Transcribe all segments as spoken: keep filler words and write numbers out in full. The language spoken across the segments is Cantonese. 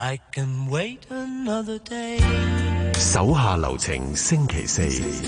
I can wait another day。 手下留情，星期四。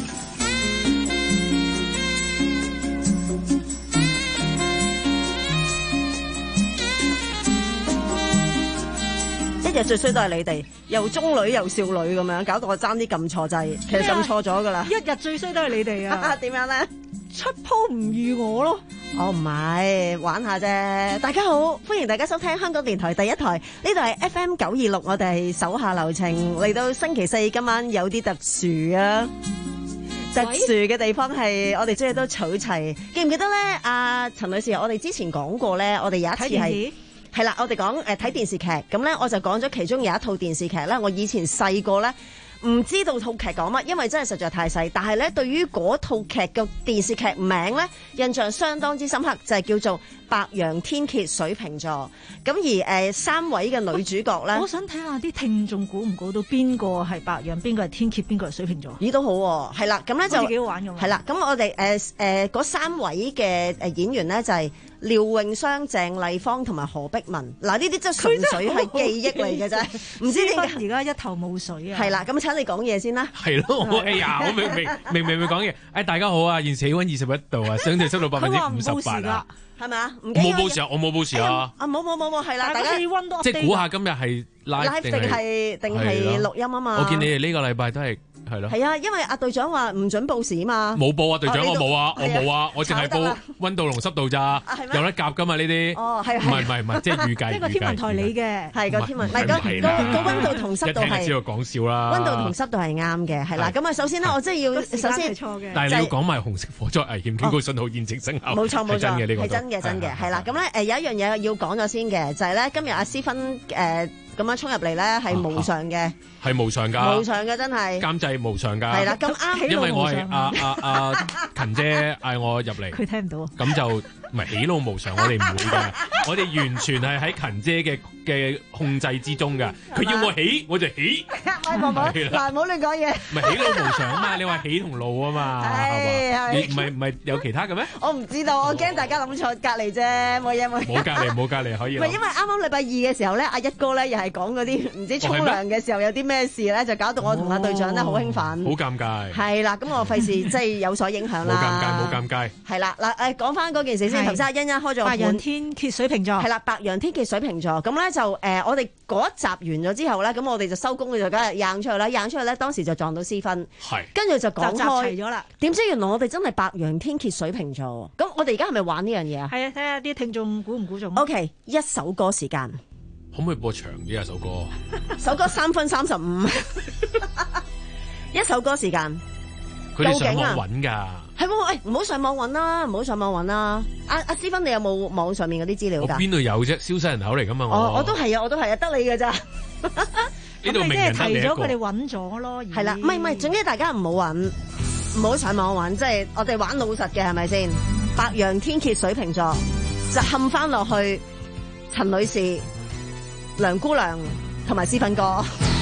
一日最衰都係你哋，又中女又少女咁樣，搞到我爭啲撳錯掣，其實撳錯咗噶啦。 一日最衰都係你哋啊！ 點樣咧？ 出鋪唔預我咯。 我唔係玩下啫。大家好，歡迎大家收聽香港電台第一台，呢度係 F M 九二六，我哋係手下留情。嚟到星期四，今晚有啲特殊啊！特殊嘅地方係我哋終於都儲齊，記唔記得咧？阿、啊、陳女士，我哋之前講過咧，我哋有一次係係啦，我哋講誒睇電視劇，咁咧我就講咗其中有一套電視劇咧，我以前細個咧。唔知道套劇講乜，因為真係實在太細。但係咧，對於嗰套劇嘅電視劇名咧，印象相當之深刻，就係、是、叫做《白羊天蠍水瓶座》。咁而誒、呃、三位嘅女主角咧， 我想睇下啲聽眾估唔估到邊個係白羊，邊個係天蠍，邊個係水瓶座？ 咦，都好喎，係啦，咁咧就幾好玩㗎嘛。係啦，咁我哋誒誒嗰三位嘅誒演員咧就係、是。廖永湘、鄭麗芳同埋何碧文，嗱呢啲真係純粹係記憶嚟嘅啫，唔知點解而家一頭霧水啊！ 係啦，咁請你講嘢先啦。 係咯，哎呀，我明明明明明講嘢，哎大家好啊，現時氣溫二十一度啊，相對濕度百分之五十八啊， 係咪啊？ 我冇報時啊，我冇報時啊。 啊冇冇冇冇，係啦，大家氣溫都即係估下今日係 live 定係定係錄音啊嘛。 我見你哋呢個禮拜都係。係咯， 係啊，因為阿隊長話唔准報時啊嘛。 冇報啊，隊長我冇啊，我冇啊， 啊我淨係報溫度同濕度咋，有得夾噶嘛呢啲。 哦，係唔係唔係唔係，即係預計。 呢個天文台你嘅係個天文，唔係個個個溫度同濕度係。 一聽就知道講笑啦。 溫度同濕度係啱嘅，係啦。咁啊，首先咧，我真係要首先， 但係你要講埋紅色火災危險警告信號現正生效。 冇錯冇錯， 係真嘅呢個。 係真嘅真嘅，係啦。咁咧誒有一樣嘢要講咗先嘅，就係咧今日阿思芬誒。咁樣衝入嚟咧係無償嘅， 係無償㗎， 無償嘅真係監製無償㗎， 係啦咁啱， 因為我係阿阿阿勤姐嗌我入嚟， 佢聽唔到， 咁就唔係喜怒無常，我哋唔會嘅，我哋完全係喺勤姐嘅嘅控制之中㗎，佢要我起我就起， 喂婆婆，嗱唔好亂講嘢， 唔係喜怒無常啊嘛，你話喜同怒啊嘛，係嘛？你唔係唔係有其他嘅咩？ 我唔知道，我驚大家諗錯隔離啫，冇嘢冇嘢， 冇隔離冇隔離可以， 唔係因為啱啱禮拜二嘅時候咧，阿一哥咧又係講嗰啲唔知沖涼嘅時候有啲咩事咧，就搞到我同阿隊長咧好興奮，好尷尬。 係啦，咁我費事即係有所影響啦。 冇尷尬，冇尷尬。 係啦，嗱誒講翻嗰件事先。頭先阿欣欣開咗個盤。 白羊天蠍水瓶座。 係啦，白羊天蠍水瓶座。咁咧就誒、呃，我哋嗰一集完咗之後咧，咁我哋就收工，就梗係掟出去啦，掟出去咧，當時就撞到思芬。 係。 跟住就講開。 集齊咗啦。點知原來我哋真係白羊天蠍水瓶座。咁我哋而家係咪玩呢樣嘢啊？ 係啊，睇下啲聽眾估唔估中。 O K，一首歌時間。 可唔可以播長啲啊？首歌， 首歌三分三十五，一首歌時間。 佢哋上網揾㗎。 係喎，誒唔好上網揾啦，唔好上網揾啦。阿阿思芬，你有冇網上面嗰啲資料㗎？ 我邊度有啫？消失人口嚟㗎嘛！我我都係啊，我都係啊，得你㗎咋？ 呢度明明得你一個。 提咗佢哋揾咗咯。 係啦，唔係唔係，總之大家唔好揾，唔好上網揾，即係我哋玩老實嘅係咪先？白羊天蠍水瓶座就冚翻落去，陳女士。梁姑娘同埋思芬哥，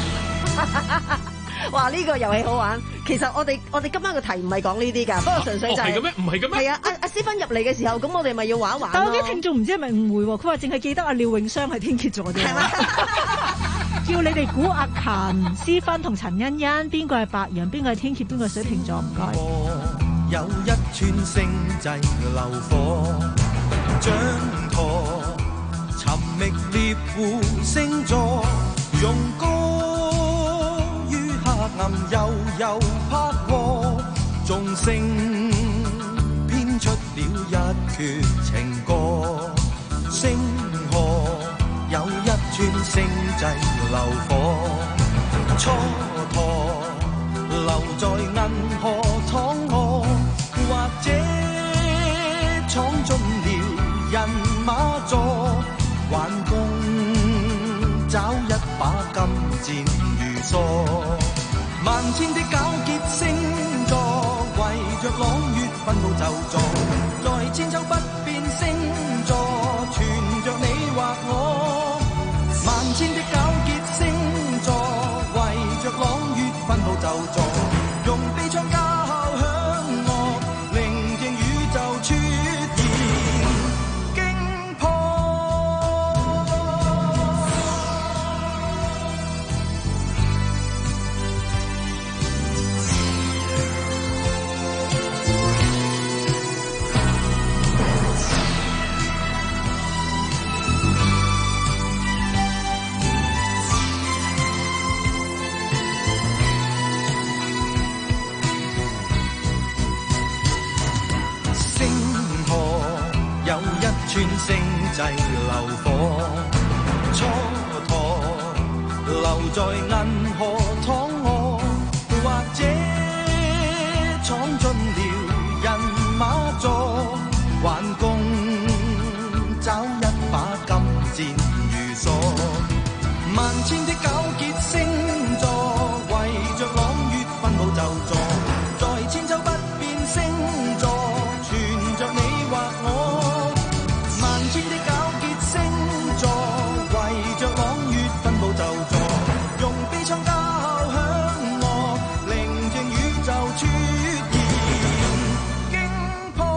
哇！呢、這個遊戲好玩。其實我哋我哋今晚嘅題唔係講呢啲㗎，不過純粹就係、是。 係嘅咩？唔係嘅咩？ 係啊！阿阿思芬入嚟嘅時候，咁我哋咪要玩一玩。 但我啲聽眾唔知係咪誤會喎？佢話淨係記得阿廖永湘係天蠍座啫。係咪？叫你哋估阿勤、思芬同陳欣欣邊個係白羊，邊個係天蠍，邊個係水瓶座？唔該。 有一串星際流火，張舵。尋覓獵戶星座，用歌於黑暗悠悠拍和，眾星編出了一闕情歌。星河有一串星際流火，蹉跎留在銀河淌河，或者闖進了人馬座。玩功找一把金箭如梭，萬千的糾結星座，為着朗月奮鬥就座，在千秋不變星座，存着你或我。萬千的糾結星座，為着朗月奮鬥就座，用悲愴交響樂，聆聽宇宙出現。 串星際流火，蹉跎留在銀河躺臥，或者闖進了人馬座，挽弓找一把金箭如鎖，萬千的糾結星座，圍着朗月分佈就座，在千秋不變星座，存着你或我，萬千的糾結星座，圍着朗月分佈就座，用悲愴交響樂，聆聽宇宙出現驚破，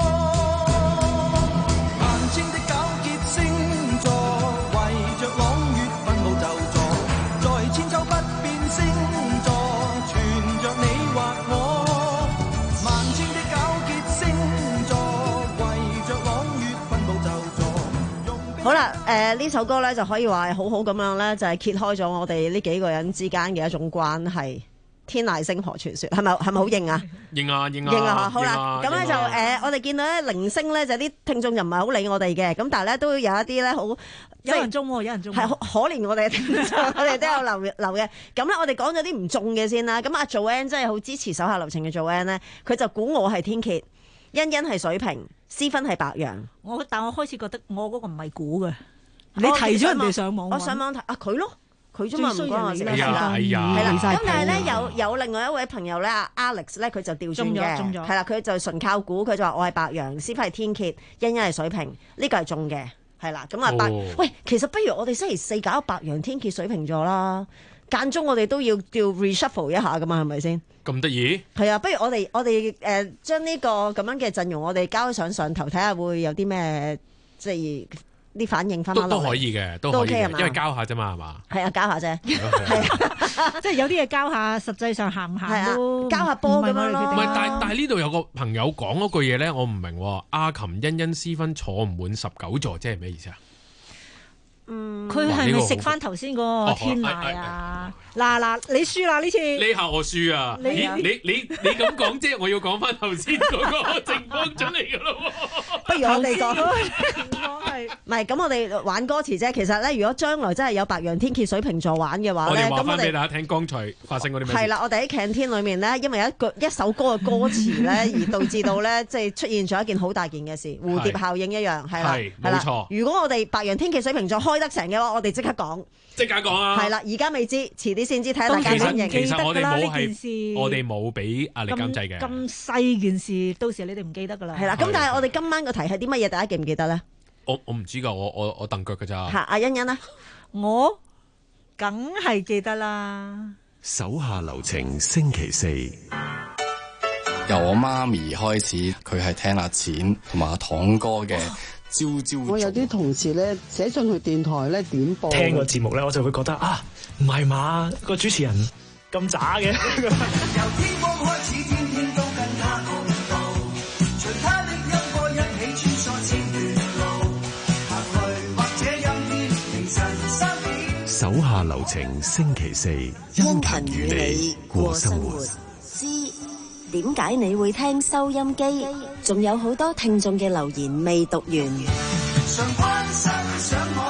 萬千的糾結星座，圍着朗月分佈就座，在千秋不變星座，存着你或我，萬千的糾結星座，圍着朗月分佈就座，用悲好啦，誒、呢首歌咧就可以話係好好咁樣咧，就係揭開咗我哋呢幾個人之間嘅一種關係。天籟星河傳說係咪係咪好應啊？ 應啊應啊應啊！好啦，咁咧就應啊誒、我哋見到咧零星咧就啲聽眾就唔係好理我哋嘅，咁但係咧都有一啲咧好即係有人中喎，有人中喎。 係可可憐我哋嘅聽眾，我哋都有留留嘅。咁咧我哋講咗啲唔中嘅先啦。咁阿 Joanne 真係好支持手下留情嘅 Joanne 咧，佢就估我係天蠍，欣欣係水瓶，思芬係白羊。 我但我開始覺得我嗰個唔係估嘅，你我提咗人哋上網揾， 我上網睇啊佢咯，佢啫嘛，唔最衰關我事。 人嚟㗎係啦哎呀係啦， 離晒咁但係咧譜啊有有另外一位朋友咧，阿 Alex 咧佢就調轉中咗中嘅， 咗係啦，佢就純靠估，佢就話我係白羊，思芬係天蠍，欣欣係水瓶，呢個係中嘅，係啦，咁啊白哦， 喂，其實不如我哋星期四搞白羊天蠍水瓶座啦，間中我哋都要叫 reshuffle 一下噶嘛，係咪先？ 咁得意？ 係啊，不如我哋我哋誒將呢個咁樣嘅陣容，我哋交上上頭睇下會有啲咩即係啲反應翻都翻落嚟。 都可以嘅，都都可以 OK 係嘅， 嘛因為交下啫嘛，係嘛？ 係啊，交下啫。 即係有啲嘢交下，實際上行唔係啊行都交下波咁樣咯唔係我哋決定唔係，但但係呢度有個朋友講嗰句嘢咧，我唔明喎。阿琴欣欣思芬坐唔滿十九座，即係咩意思啊？ 佢係咪食翻頭先嗰個天籟啊？嗱嗱，你輸啦呢次。 呢下我輸啊！ 你咦你你你咁講，即係我要講翻頭先嗰個情況出嚟㗎咯喎。 不如我哋講， 情況係唔係咁，我哋玩歌詞啫。其實咧，如果將來真係有白羊天蠍水瓶座玩嘅話咧， 我哋話咁我哋翻俾大家聽，剛才發生嗰啲咩事？ 係啦，我哋喺 canteen 裏面咧，因為有一句一首歌嘅歌詞咧，而導致到咧，即係出現咗一件好大件嘅事，蝴蝶效應一樣，係啦， 係係啦冇錯如果我哋白羊天蠍水瓶座開得成嘅話，我哋即刻講， 即刻講啊！ 係啦，而家未知，遲啲先知，睇下大家其實反應。 其實我哋冇記得㗎啦呢件事係我哋冇俾壓力監製嘅。 咁細件事，到時你哋唔記得㗎啦。 係啦，咁但係我哋今晚個題係啲乜嘢？大家記唔記得咧？ 我我唔知㗎，我我我蹬腳㗎咋。 嚇，阿欣欣啦， 我梗係記得啦。 手下留情，星期四。 由我媽咪開始，佢係聽阿錢同埋阿堂哥嘅朝朝早。 我有啲同事咧寫信去電台咧點播， 聽個節目咧，我就會覺得啊，唔係嘛，個主持人咁渣嘅。 由天光開始，天天都跟他共度，隨他的音波一起穿梭千段路，行去或者陰天凌晨三點。 手下留情，星期四，殷勤與你過生活。 知點解你會聽收音機？仲有好多聽眾嘅留言未讀完。 常關心想我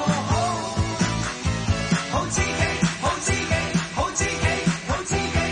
好，好知己，好知己，好知己，好知己。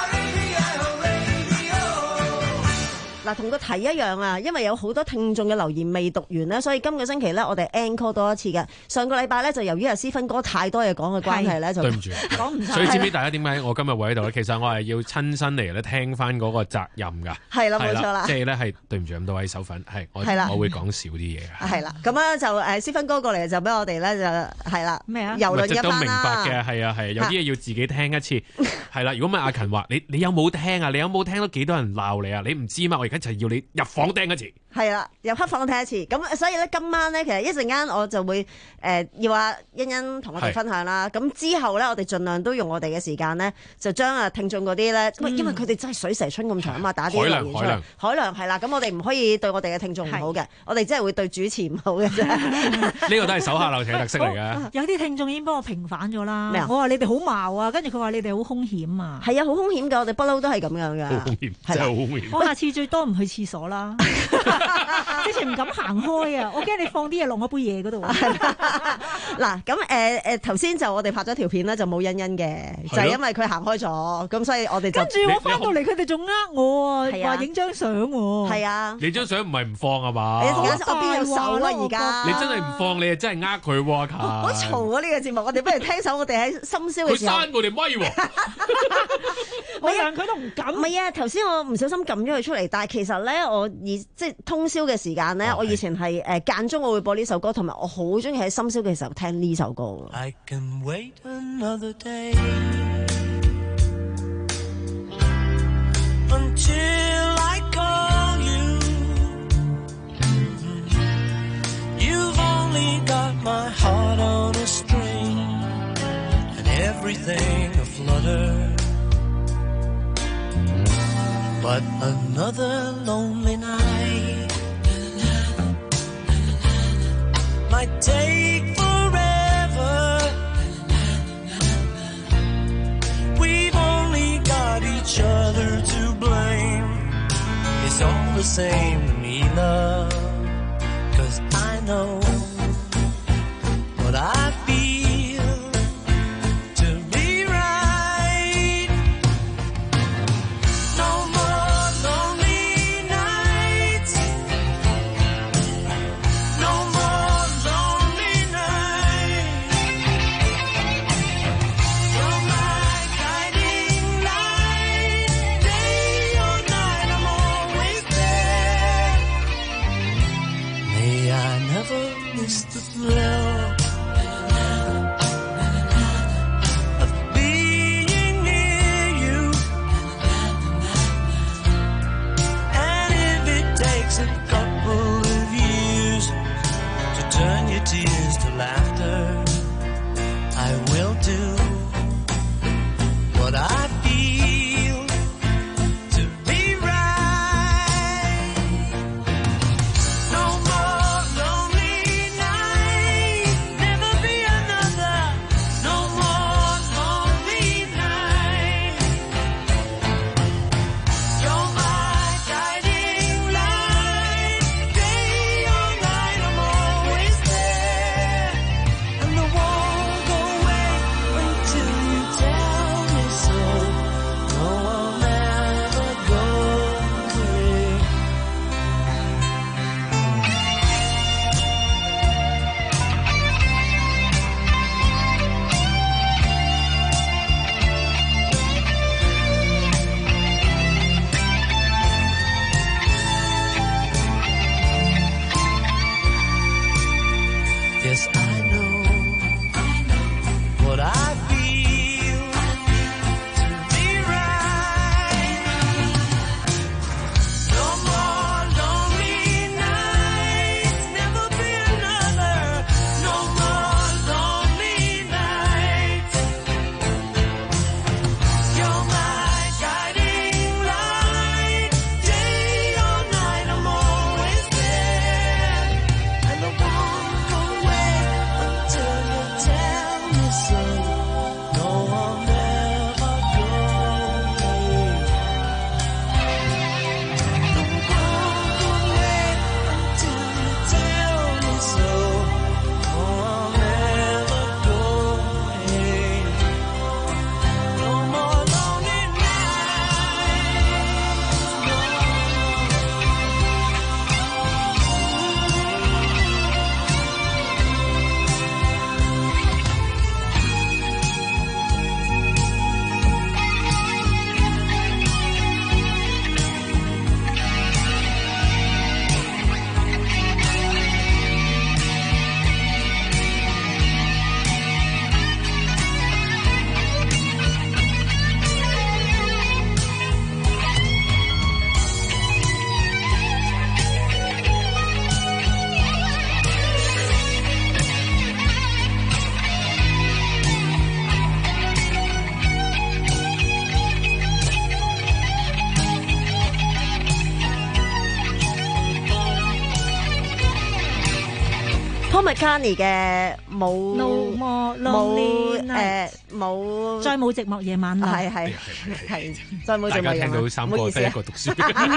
嗱，同個題一樣啊，因為有好多聽眾嘅留言未讀完咧，所以今個星期咧我哋 encore 多一次嘅。上個禮拜咧就由於阿思芬哥太多嘢講嘅關係咧，就對唔住， 講唔晒。 所以知唔知大家點解我今日會喺度咧？其實我係要親身嚟咧聽翻嗰個責任㗎。 係啦，冇錯啦即。係咧係對唔住咁多位手粉，係我係啦我會講少啲嘢㗎。 係啦，咁咧就誒思芬哥過嚟就俾我哋咧就係啦， 咩啊遊論即係都明一番啦。 白嘅，係啊係啊，有啲嘢要自己聽一次，係啦。如果唔係阿勤話你你有冇聽啊？你有冇聽到幾多人鬧你啊？你唔知嘛？我而家就要你入房聽一次。 係啦，入黑房聽一次。咁所以咧，今晚咧其實一陣間我就會誒、呃、要阿欣欣同我哋分享啦。咁之後咧，我哋盡量都用我哋嘅時間咧，就將啊聽眾嗰啲咧， 嗯因為佢哋真係水蛇春咁長啊嘛，打啲海量留言出嚟海量。 海量係啦，咁我哋唔可以對我哋嘅聽眾唔好嘅，我哋真係會對主持唔好嘅啫。 呢個都係手下留情嘅特色嚟嘅。 有啲聽眾已經幫我平反咗啦咩啊。 我話你哋好矛啊，跟住佢話你哋好兇險啊。 係啊，好兇險㗎，我哋不嬲都係咁樣㗎。 好兇險， 係啦真係好兇險。 我下次最多唔去廁所啦。 之前唔敢行開啊！我驚你放啲嘢落我杯嘢嗰度。 嗱，咁誒誒頭先就我哋拍咗條片咧，就冇欣欣嘅，就係因為佢行開咗，咁所以我哋就跟住我翻到嚟，佢哋仲呃我啊，話影張相喎。 係啊， 你張相唔係唔放啊嘛？ 我邊有手啊而家？ 你真係唔放，你係真係呃佢喎，阿好嘈啊！呢個節目，我哋不如聽首我哋喺深宵嘅時候。 佢閂我哋咪喎。 我讓佢都唔敢。 唔係啊，頭先我唔小心撳咗佢出嚟，但係其實咧，我以即係通宵嘅時間咧，我以前係誒間中我會播呢首歌，同埋我好中意喺深宵嘅時候聽呢首歌。 I can wait another day until I call you. You've only got my heart on a string and everything aflutter. But another lonely night might take forever. We've only got each other to blame. It's all the same to me, love, 'cause I know what I feel to be right. No more lonely nights, no more lonely nights. You're my guiding light, day or night I'm always there. May I never McCartney 嘅冇 No more 冇 lonely 誒 nights 冇再冇寂寞夜晚啦。 係係係再冇寂寞夜晚。 大家聽到三個得一個讀書。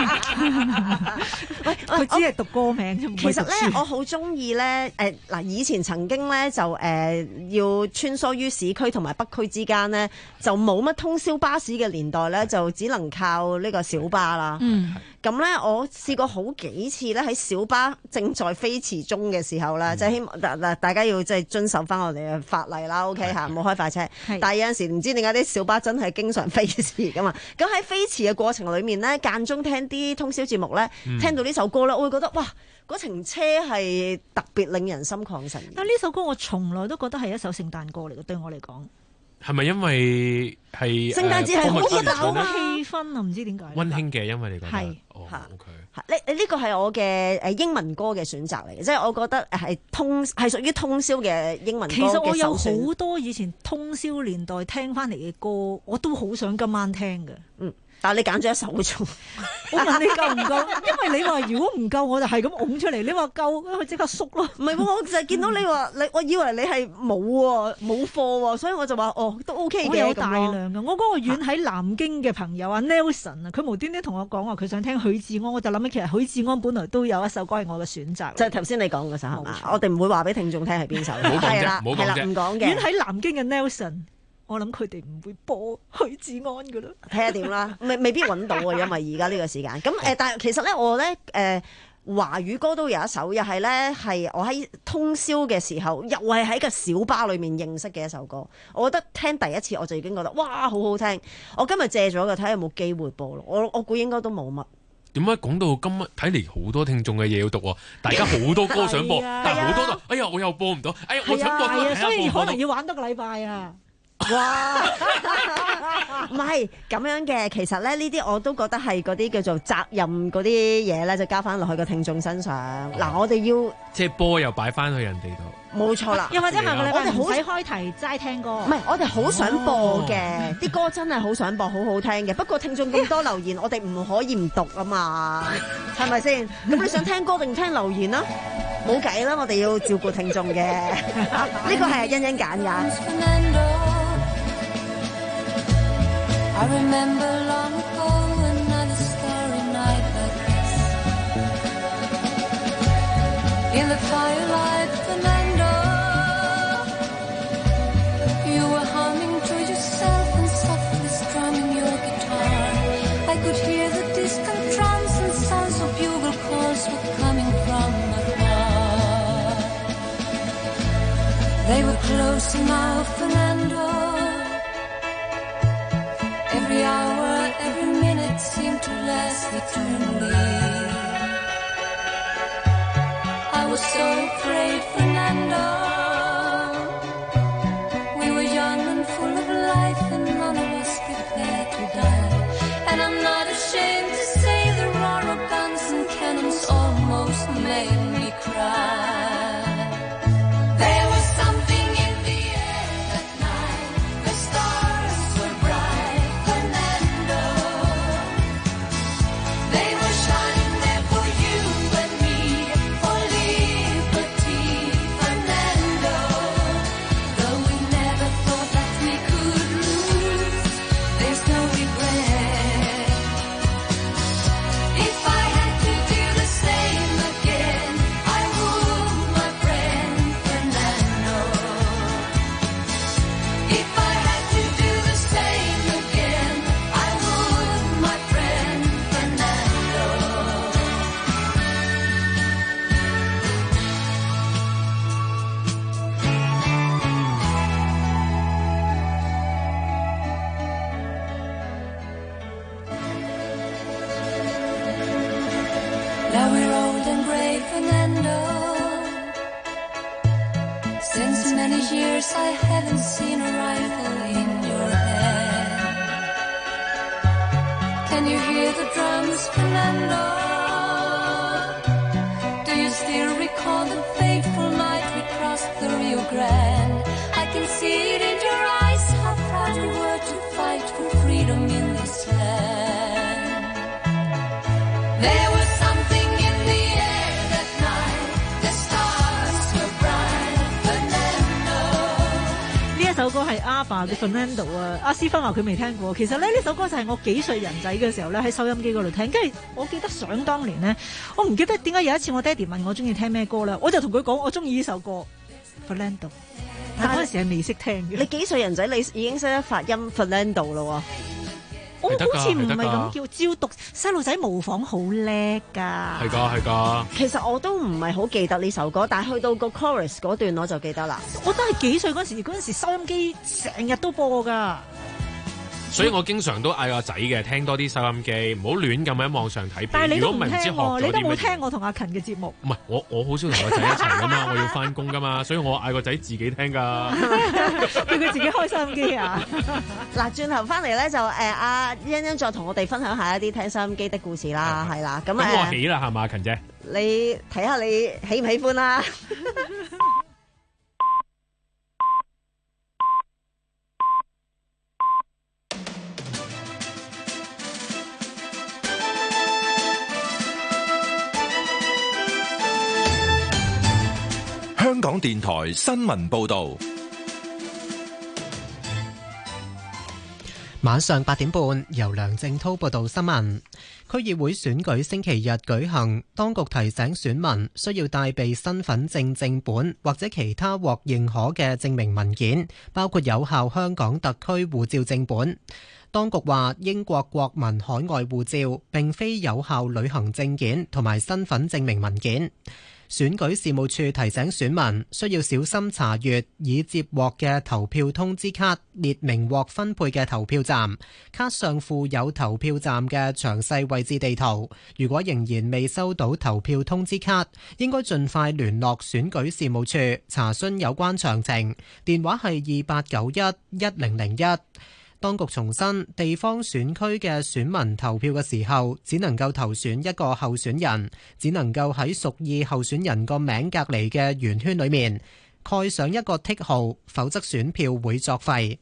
喂， 佢只係讀歌名啫。 其實咧，我好中意咧誒嗱，以前曾經咧就誒、呃、要穿梭於市區同埋北區之間咧，就冇乜通宵巴士嘅年代咧，就只能靠呢個小巴啦。 嗯。 咁咧，我試過好幾次咧，喺小巴正在飛馳中嘅時候咧，即係、嗯、希望嗱大家要即係遵守翻我哋嘅法例啦。OK 嚇，唔好開快車。但係有陣時唔知點解啲小巴真係經常飛馳噶嘛。咁喺飛馳嘅過程裏面咧，間中聽啲通宵節目咧，嗯、聽到呢首歌咧，我會覺得哇，嗰程車係特別令人心曠神怡。 但呢首歌我從來都覺得係一首聖誕歌嚟嘅，對我嚟講。 係咪因為係聖誕節係好熱鬧嘅氣氛啊？唔知點解溫馨嘅，因為你覺得係哦，OK， 呢呢個係我嘅誒英文歌嘅選擇嚟嘅，即係我覺得係通係屬於通宵嘅英文歌嘅首選。 其實我有好多以前通宵年代聽翻嚟嘅歌，我都好想今晚聽嘅。嗯。 但係你揀咗一首啫， 我問你夠唔夠？因為你話如果唔夠，我就係咁拱出嚟。你話夠，佢即刻縮咯。 唔係喎，我就係見到你話你，我以為你係冇喎，冇貨喎，所以我就話哦，都 OK 嘅。 我有大量嘅。我嗰個遠喺南京嘅朋友啊 Nelson 啊，佢無端端同我講話佢想聽許志安，我就諗起其實許志安本來都有一首歌係我嘅選擇。 就係頭先你講嘅首係嘛？我哋唔會話俾聽眾聽係邊首。 唔好講啫，唔好講啫。 唔講嘅。 遠喺南京嘅 Nelson。我諗佢哋唔會播許志安噶啦， 睇下點啦，未未必揾到啊，因為而家呢個時間。咁誒，但係其實咧，我咧誒華語歌都有一首，又係咧係我喺通宵嘅時候，又係喺個小巴裏面認識嘅一首歌。我覺得聽第一次我就已經覺得哇，好好聽。我今日借咗嘅，睇下有冇機會播咯。我我估應該都冇乜。 點解講到今日睇嚟好多聽眾嘅嘢要讀喎？大家好多歌想播， 啊、 但係好多都哎呀我又播唔到，哎呀我想播多睇下， 所以可能要玩多個禮拜啊！ 哇，唔係咁樣嘅，其實咧呢啲我都覺得係嗰啲叫做責任嗰啲嘢咧，就交翻落去個聽眾身上。嗱、哦，我哋要即係波又擺翻去人哋度， 冇錯啦。 又或者下個禮拜我哋唔使開題齋聽歌， 唔係我哋好想播嘅，啲、哦、歌真係好想播，好好聽嘅。不過聽眾咁多留言，我哋唔可以唔讀啊嘛，係咪先？咁你想聽歌定聽留言啊？冇計啦，我哋要照顧聽眾嘅。呢個係欣欣揀㗎。 I remember long ago another starry night like this. In the firelight, Fernando, you were humming to yourself and softly strumming your guitar. I could hear the distant drums and sounds of bugle calls were coming from afar. They were close now, Fernando.Every hour, every minute seemed to last eternally. I was so afraid, Fernando. We were young and full of life, and none of us prepared to die. And I'm not ashamed to say the roar of guns and cannons almost made me cry.Now we're old and grey, Fernando. Since many years I haven't seen a rifle in your hand. Can you hear the drums, Fernando? Do you still recall the fateful night we crossed the Rio Grande? I can see it in your eyes, how proud you were to fight for freedom in this land. There was something in the air that night, the stars were bright. 化嘅 Fernando 啊，阿思芬話佢未聽過。其實咧呢首歌就係我幾歲人仔嘅時候咧喺收音機嗰度聽，跟住我記得想當年呢，我唔記得點解有一次我爹哋問我中意聽咩歌啦，我就同佢講我中意呢首歌 Fernando， 但嗰陣時係未識聽嘅。 你幾歲人仔你已經識得發音 Fernando 咯？ 我好似唔係咁叫，照讀細路仔模仿好叻㗎。 係㗎係㗎。 其實我都唔係好記得呢首歌，但係去到個 chorus 嗰段我就記得啦。 我都係幾歲嗰陣時，嗰陣時收音機成日都播㗎。 所以我經常都嗌個仔嘅聽多啲收音機，唔好亂咁喺網上睇片。 但係你都唔聽喎，你都冇如果唔係唔知學咗啲乜嘢。 聽我同阿勤嘅節目。 唔係，我我好少同個仔一齊噶嘛，我要翻工噶嘛，所以我嗌個仔自己聽㗎。 叫佢自己開收音機啊！ 嗱，轉頭翻嚟咧就誒阿欣欣再同我哋分享下一啲聽收音機的故事啦，係啦。咁咁我起啦係嘛，勤姐。 你睇下你喜唔喜歡啦？ 香港電台新聞報道， 晚上八點半由梁正滔報道新聞。區議會選舉星期日舉行，當局提醒選民需要帶備身份證正本或者其他獲認可嘅證明文件，包括有效香港特區護照正本。當局話英國國民海外護照並非有效旅行證件同埋身份證明文件。選舉事務處提醒選民需要小心查閱已接獲嘅投票通知卡，列明獲分配嘅投票站，卡上附有投票站嘅詳細位置地圖。如果仍然未收到投票通知卡，應該盡快聯絡選舉事務處查詢有關詳情，電話係二八九一一零零一。當局重申，地方選區嘅選民投票嘅時候，只能夠投選一個候選人，只能夠喺屬意候選人個名隔離嘅圓圈裏面蓋上一個剔號，否則選票會作廢。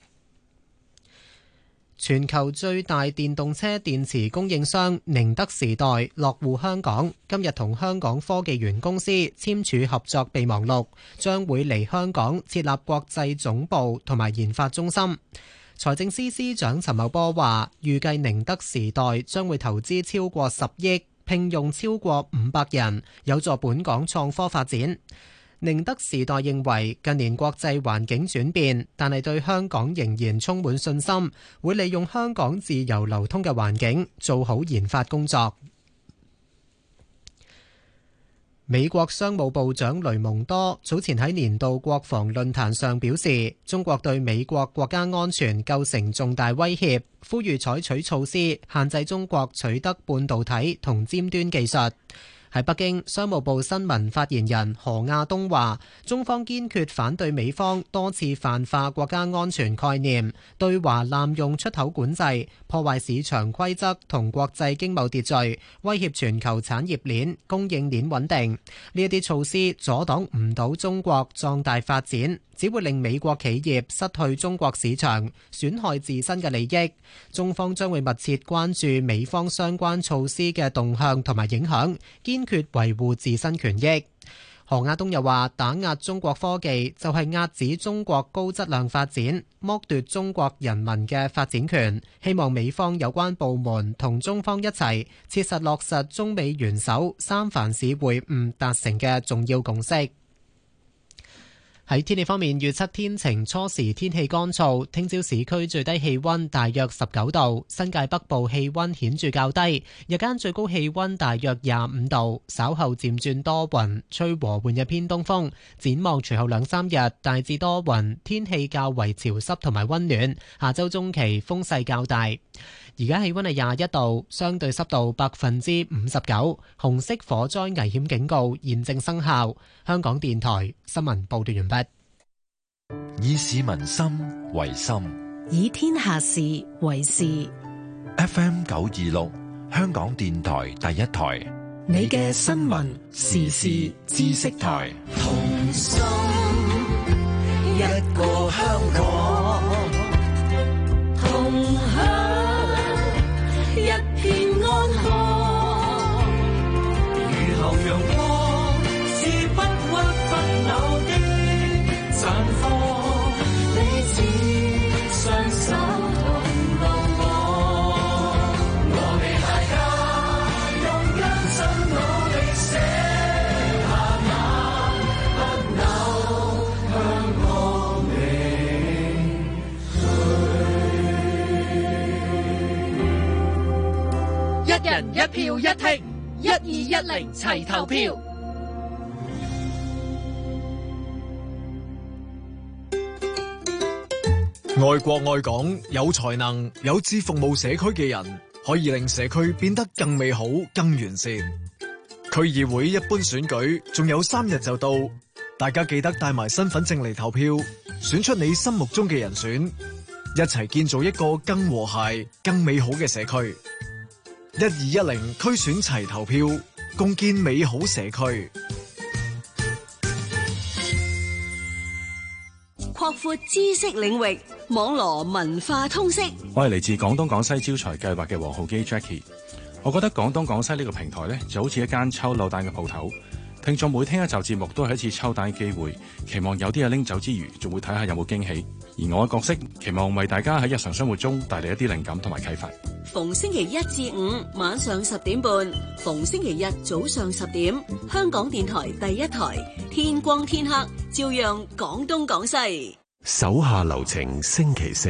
全球最大電動車電池供應商寧德時代落戶香港，今日同香港科技園公司簽署合作備忘錄，將會嚟香港設立國際總部同埋研發中心。財政司司長陳茂波話，預計寧德時代將會投資超過十億，聘用超過五百人，有助本港創科發展。寧德時代認為近年國際環境轉變，但係對香港仍然充滿信心，會利用香港自由流通嘅環境，做好研發工作。美國商務部長雷蒙多早前喺年度國防論壇上表示，中國對美國國家安全構成重大威脅，呼籲採取措施限制中國取得半導體同尖端技術。喺北京，商務部新聞發言人何亞東話，中方堅決反對美方多次泛化國家安全概念，對華濫用出口管制，破壞市場規則同國際經貿秩序，威脅全球產業鏈、供應鏈穩定。呢一啲措施阻擋唔到中國壯大發展，只會令美國企業失去中國市場，損害自身嘅利益。中方將會密切關注美方相關措施嘅動向同埋影響，堅決維護自身權益。何亞東又話，打壓中國科技就係壓止中國高質量發展，剝奪中國人民嘅發展權。希望美方有關部門同中方一齊切實落實中美元首三藩市會晤達成嘅重要共識。喺天氣方面，預測天晴，初時天氣乾燥。聽朝市區最低氣溫大約十九度，新界北部氣溫顯著較低。日間最高氣溫大約廿五度，稍後漸轉多雲，吹和緩嘅偏東風。展望隨後兩三日大致多雲，天氣較為潮濕同埋溫暖。下周中期風勢較大。而家氣溫係廿一度，相對濕度百分之五十九，紅色火災危險警告現正生效。香港電台新聞報道完畢。 以市民心為心， 以天下事為事。 F M 九二六，香港電台第一台， 你嘅新聞時事知識台， 同心一個香港，同享一片安康。雨後陽光是不屈不撓的綻放，你似人一票一剔，一二一零齊投票。 愛國愛港有才能有志服務社區嘅人，可以令社區變得更美好更完善。區議會一般選舉仲有三日就到，大家記得帶埋身份證嚟投票，選出你心目中嘅人選，一齊建造一個更和諧更美好嘅社區。一二一零區選齊投票，共建美好社區。 擴闊知識領域，網羅文化通識。 我係嚟自廣東廣西招財計劃嘅黃浩基 Jackie。我覺得廣東廣西呢個平台呢，就好似一間抽扭蛋嘅鋪頭，聽眾每聽一集節目都係一次抽蛋機會，期望有啲嘢拎走之餘，仲會睇下有冇驚喜。而我嘅角色，期望為大家喺日常生活中帶嚟一啲靈感同埋啟發。 逢星期一至五晚上十點半，逢星期日早上十點，香港電台第一台，天光天黑，照樣廣東廣西。 手下留情，星期四。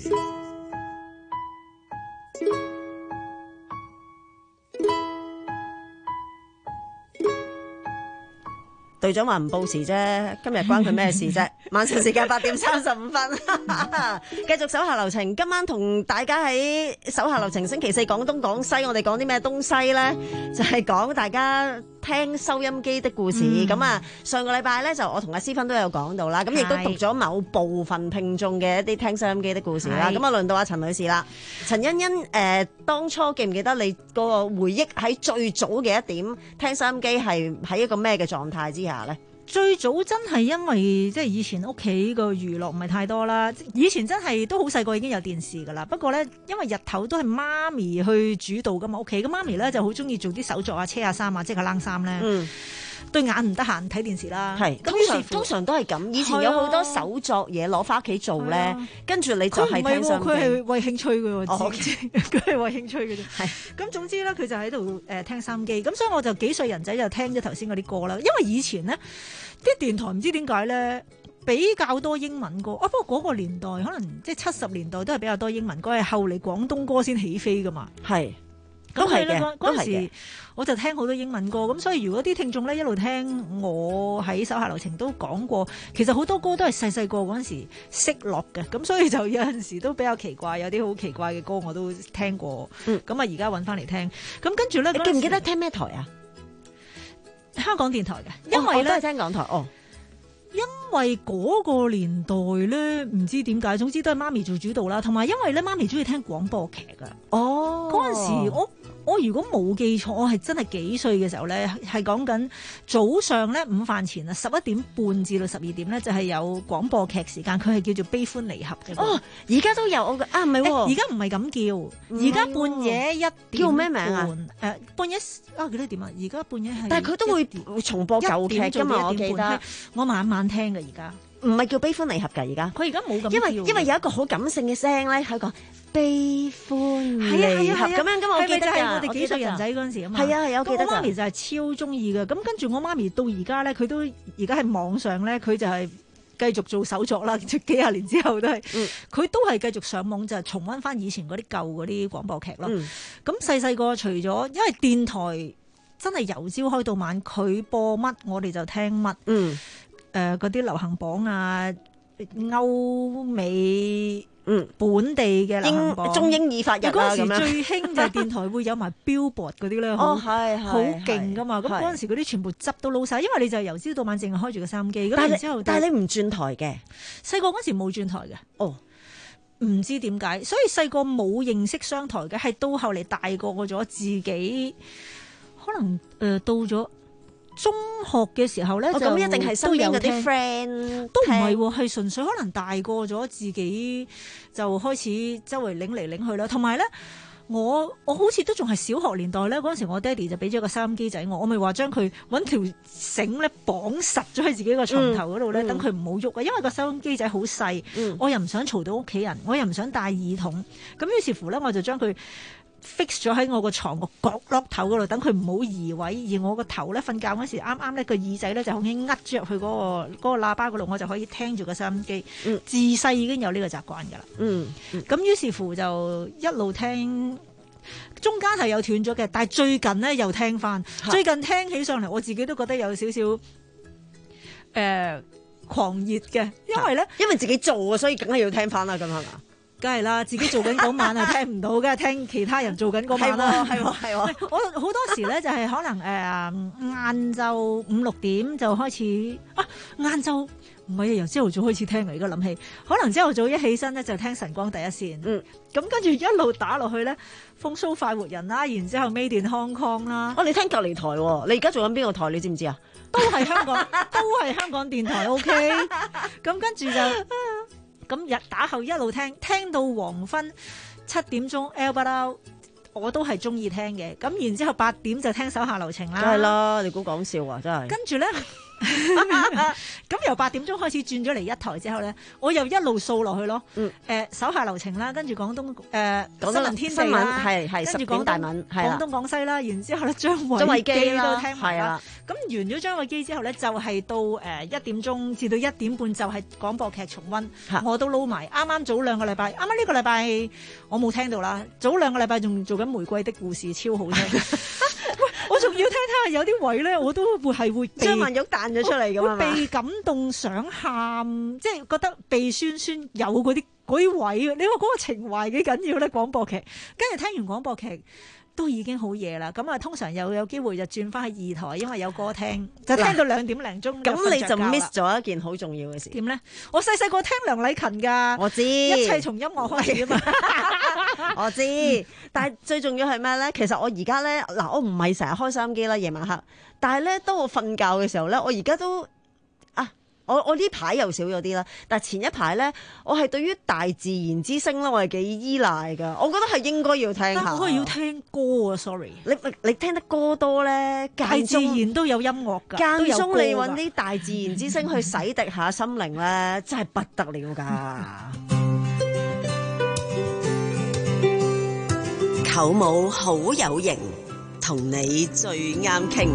隊長話唔報時啫，今日關佢咩事啫？晚上時間八點三十五分，繼續手下留情。今晚同大家喺手下留情星期四廣東廣西，我哋講啲咩東西呢？就係、是、講大家聽收音機的故事。咁、嗯、啊，上個禮拜呢，就我同阿思芬都有講到啦，咁亦都讀咗某部分聽眾嘅一啲聽收音機的故事啦。咁啊，輪到阿陳女士啦。陳欣欣，誒、呃，當初記唔記得你嗰個回憶喺最早嘅一點聽收音機係喺一個咩嘅狀態之下呢？ 最早真係因為即係以前屋企個娛樂唔係太多啦，以前真係都好細個已經有電視噶啦。不過咧，因為日頭都係媽咪去主導噶嘛，屋企咁媽咪咧就好中意做啲手作啊、車下衫啊、織下冷衫咧。嗯，對眼唔得閒睇電視啦。係，通常通常都係咁。以前有好多手作嘢攞翻屋企做咧，跟住你就係聽收音機。佢係為興趣嘅喎，我知佢係為興趣嘅啫。係。咁總之咧，佢就喺度誒聽收音機。咁所以我就幾歲人仔就聽咗頭先嗰啲歌啦。因為以前咧，啲電台唔知點解咧比較多英文歌啊，不過嗰個年代可能即係七十年代都係比較多英文歌，係後嚟廣東歌先起飛噶嘛。係，都係嘅。嗰陣時我就聽好多英文歌，咁所以如果啲聽眾咧一路聽我喺手下留情都講過，其實好多歌都係細細個嗰陣時識落嘅，咁所以就有陣時都比較奇怪，有啲好奇怪嘅歌我都聽過。嗯，咁啊而家揾翻嚟聽，咁跟住咧，你記唔記得聽咩台啊？香港電台嘅，因為咧、哦、都係聽港台哦。因為嗰個年代咧，唔知點解，總之都係媽咪做主導啦。同埋因為咧，媽咪中意聽廣播劇噶。哦，嗰陣時我我如果冇記錯，我係真係幾歲嘅時候咧，係講緊早上咧午飯前啊，十一點半至到十二點咧，就係有廣播劇時間，佢係叫做悲歡離合嘅。哦，而家都有我啊，唔係喎，而家唔係咁叫，而家半夜一點叫咩名啊？誒、呃，半夜啊，記得點啊？而家半夜係，但係佢都會會重播舊劇㗎嘛？我記得，我晚晚聽嘅而家。唔係叫悲歡離合㗎，而家佢而家冇咁，因為因為有一個好感性嘅聲咧，喺講悲歡離合咁樣。咁我記得係我哋幾歲人仔嗰陣時啊嘛。係啊係啊，我記得。我媽咪就係超中意嘅。咁跟住我媽咪到而家咧，佢都而家喺網上咧，佢就係繼續做手作啦。幾廿年之後都係，佢、嗯、都係繼續上網就係、是、重溫翻以前嗰啲舊嗰啲廣播劇咯。咁細細個除咗因為電台真係由朝開到晚，佢播乜我哋就聽乜。嗯。誒嗰啲流行榜啊，歐美嗯本地嘅流行榜，中英意法日啊，嗰陣時最興就係電台會有埋 Billboard 嗰啲咧，哦係係好勁噶嘛！咁嗰陣時嗰啲全部執到撈晒，因為你就由朝到晚淨係開住個收音機。咁然之後，但係你唔轉台嘅，細個嗰時冇轉台嘅。哦，唔知點解，所以細個冇認識商台嘅，係到後嚟大個咗自己，可能誒、呃、到咗。中學嘅時候咧，就咁一定係身邊嗰啲 friend 都唔係喎，係純粹可能大個咗自己就開始周圍擰嚟擰去啦。同埋咧，我我好似都仲係小學年代咧，嗰陣時我爹哋就俾咗個收音機仔我，我咪話將佢揾條繩咧綁實咗喺自己個床頭嗰度咧，等佢唔好喐啊。因為個收音機仔好細，嗯、我又唔想嘈到屋企人，我又唔想戴耳筒，咁於是乎咧，我就將佢fix 咗喺我個床個角落頭嗰度，等佢唔好移位。而我個頭咧瞓覺嗰時，啱啱咧個耳仔咧就好似呃咗入去嗰、嗰個嗰、嗰個喇叭嗰度，我就可以聽住個收音機。嗯、自細已經有呢個習慣㗎啦。嗯，咁於是乎就一路聽。 中間係有斷咗嘅，但係最近咧又聽翻，最近聽起上嚟，我自己都覺得有少少誒、呃、狂熱嘅，因為咧， 因為自己做啊，所以梗係要聽翻啦，咁係嘛？ 梗係啦，自己做緊嗰晚啊聽唔到，梗係聽其他人做緊嗰晚啦。 係喎係喎， 我好多時咧就係可能誒晏晝五六點就開始啊，晏晝唔係啊，由朝頭早開始聽嚟，而家諗起，可能朝頭早一起身咧就聽晨光第一線，嗯，咁跟住一路打落去咧，風騷快活人啦，然之後 Made in Hong Kong 啦。 哦，你聽隔離台喎，你而家做緊邊個台？你知唔知啊？ 都係香港，都係香港電台 OK。咁跟住就。咁日打後一路聽，聽到黃昏七點鐘 L 不嬲，我都係中意聽嘅。咁然之後八點就聽手下留情啦。 梗係啦，你估講笑啊？真係。 跟住咧，咁由八點鐘開始轉咗嚟一台之後咧，我又一路掃落去咯。嗯。誒手下留情啦，跟住廣東誒新聞天地啦， 係係十點大文，係啦。 廣東廣西啦，然之後咧張張衛基都聽埋啦。咁係完咗張衛基之後咧，就係到誒一點鐘至到一點半就係廣播劇重溫，我都撈埋。啱啱早兩個禮拜，啱啱呢個禮拜我冇聽到啦。早兩個禮拜仲做緊玫瑰的故事，超好聽。我仲要聽睇下有啲位咧，我都會係會張曼玉彈咗出嚟咁啊， 被感動想喊，即係覺得鼻酸酸有嗰啲嗰啲位。你話嗰個情懷幾緊要咧？廣播劇跟住聽完廣播劇都已經好夜啦，咁啊通常又有機會就轉翻去二台，因為有歌聽，就聽到兩點零鐘。 咁你就 miss 咗一件好重要嘅事。 點咧？我細細個聽梁禮勤㗎， 我知， 一切從音樂開始啊嘛。 我知，但係最重要係咩咧？其實我而家咧，嗱，我唔係成日開收音機啦，夜晚黑，但係咧，當我瞓覺嘅時候咧，我而家都。我我呢排又少咗啲啦，但係前一排咧，我係對於大自然之聲咧，我係幾依賴㗎。我覺得係應該要聽下。 我係要聽歌啊 ，sorry。 你你聽得歌多咧， 大自然都有音樂㗎， 間中你揾啲大自然之聲去洗滌下心靈咧，真係不得了㗎。 舅母好有型，同你最啱傾。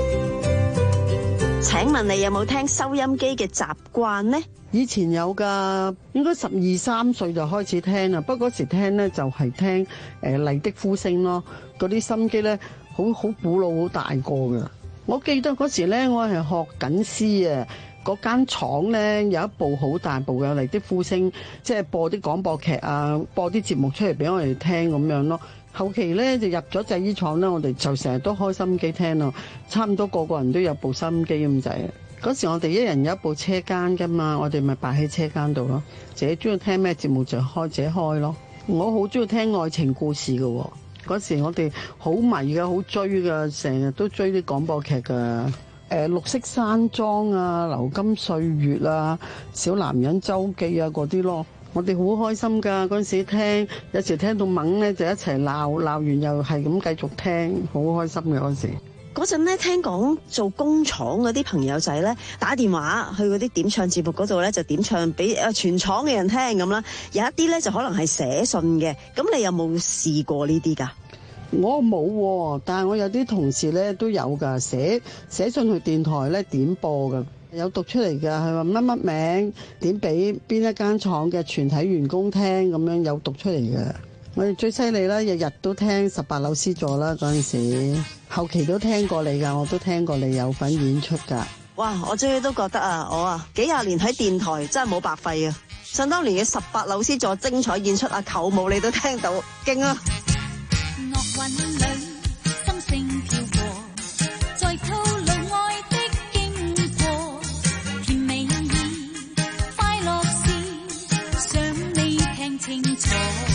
請問你有冇聽收音機嘅習慣呢？ 以前有㗎，應該十二三歲就開始聽啦。不過嗰時聽咧就係聽誒麗的呼聲咯，嗰啲收音機咧好好古老好大個㗎。我記得嗰時咧我係學緊詩啊，嗰間廠咧有一部好大部嘅麗的呼聲，即係播啲廣播劇啊，播啲節目出嚟俾我哋聽咁樣咯。後期咧就入咗製衣廠啦，我哋就成日都開收音機聽咯，差唔多個個人都有部收音機咁滯。嗰時我哋一人有一部車間噶嘛，我哋咪擺喺車間度咯，自己中意聽咩節目就開自己開咯。我好中意聽愛情故事噶，嗰時我哋好迷噶，好追噶，成日都追啲廣播劇噶。誒，綠色山莊啊，流金歲月啊，小男人周記啊嗰啲咯。我哋好開心㗎，嗰陣時聽，有時聽到猛咧就一齊鬧，鬧完又係咁繼續聽，好開心嘅嗰時。 嗰陣咧聽講做工廠嗰啲朋友仔咧打電話去嗰啲點唱節目嗰度咧就點唱俾誒全廠嘅人聽咁啦，有一啲咧就可能係寫信嘅，咁你有冇試過呢啲㗎？ 我冇，但係我有啲同事咧都有㗎，寫寫信去電台咧點播㗎。有讀出嚟㗎，係話乜乜名點俾邊一間廠嘅全體員工聽咁樣，有讀出嚟㗎。我哋最犀利啦，日日都聽十八樓 C 座啦嗰陣時，後期都聽過你㗎，我都聽過你有份演出㗎。 哇！我終於都覺得啊，我啊幾廿年喺電台真係冇白費啊！想當年嘅十八樓 C 座精彩演出啊，舅母你都聽到，勁啊！ 樂韻裏心聲飄過，在透露愛的經過，甜美意快樂事，想你聽清楚。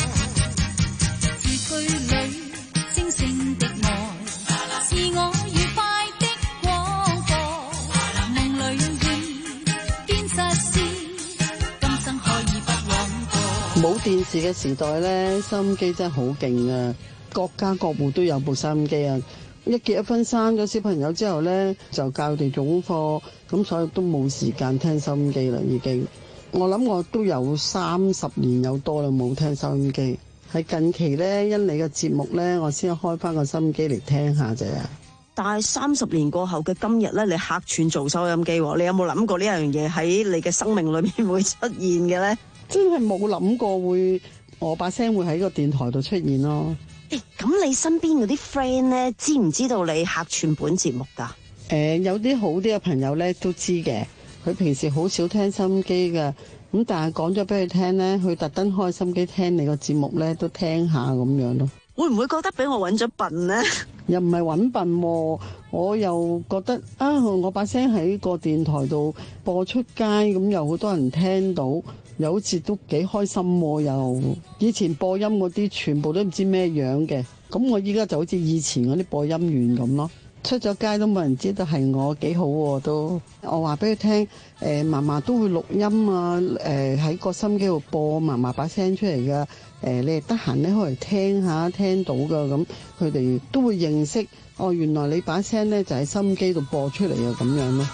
字句裏星星的愛，是我愉快的廣播。夢裏面堅實是，今生可以不枉過。 冇電視嘅時代咧，收音機真係好勁啊！各家各戶都有部收音機啊！一結咗婚生咗小朋友之後咧，就教佢哋做功課，咁所以都冇時間聽收音機啦。已經，我諗我都有三十年有多啦冇聽收音機。喺近期咧，因你嘅節目咧，我先開翻個收音機嚟聽下啫。 但係三十年過後嘅今日咧，你客串做收音機，你有冇諗過呢樣嘢喺你嘅生命裏面會出現嘅咧？ 真係冇諗過會我把聲會喺個電台度出現咯。 誒，咁你身邊嗰啲 friend 咧，知唔知道你客串本節目㗎？ 誒、呃，有啲好啲嘅朋友咧都知嘅，佢平時好少聽心機嘅，咁但係講咗俾佢聽咧，佢特登開心機聽你個節目咧，都聽下咁樣咯。 會唔會覺得俾我揾咗笨呢？ 又唔係揾笨喎，我又覺得啊，我把聲喺個電台度播出街，咁又好多人聽到，又好似都幾開心喎。又以前播音嗰啲全部都唔知咩樣嘅，咁我依家就好似以前嗰啲播音員咁咯。出咗街都冇人知道係我，幾好喎都。我話俾佢聽，誒嫲嫲都會錄音啊，誒喺個心機度播嫲嫲把聲出嚟㗎。誒你哋得閒咧可以聽下，聽到㗎，咁佢哋都會認識。哦，原來你把聲咧就喺心機度播出嚟啊，咁樣咯。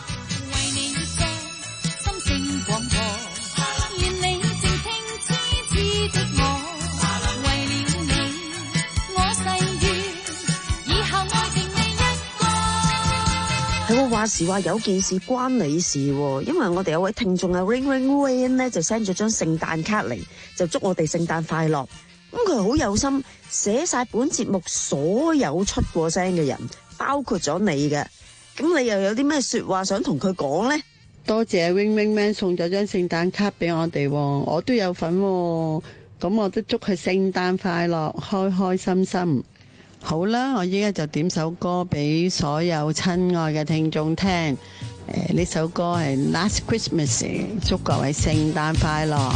話時話有件事關你事喎，因為我哋有位聽眾啊 Ring Ring Rain 咧就 send 咗張聖誕卡嚟，就祝我哋聖誕快樂。咁佢好有心，寫晒本節目所有出過聲嘅人，包括咗你嘅。咁你又有啲咩說話想同佢講呢？ 多謝 Ring Ring Man 送咗張聖誕卡俾我哋，我都有份喎。咁我都祝佢聖誕快樂，開開心心。好啦，我依家就點首歌俾所有親愛嘅聽眾聽。誒、呃，呢首歌係 Last Christmas， 祝各位聖誕快樂。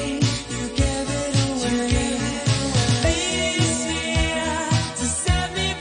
Set me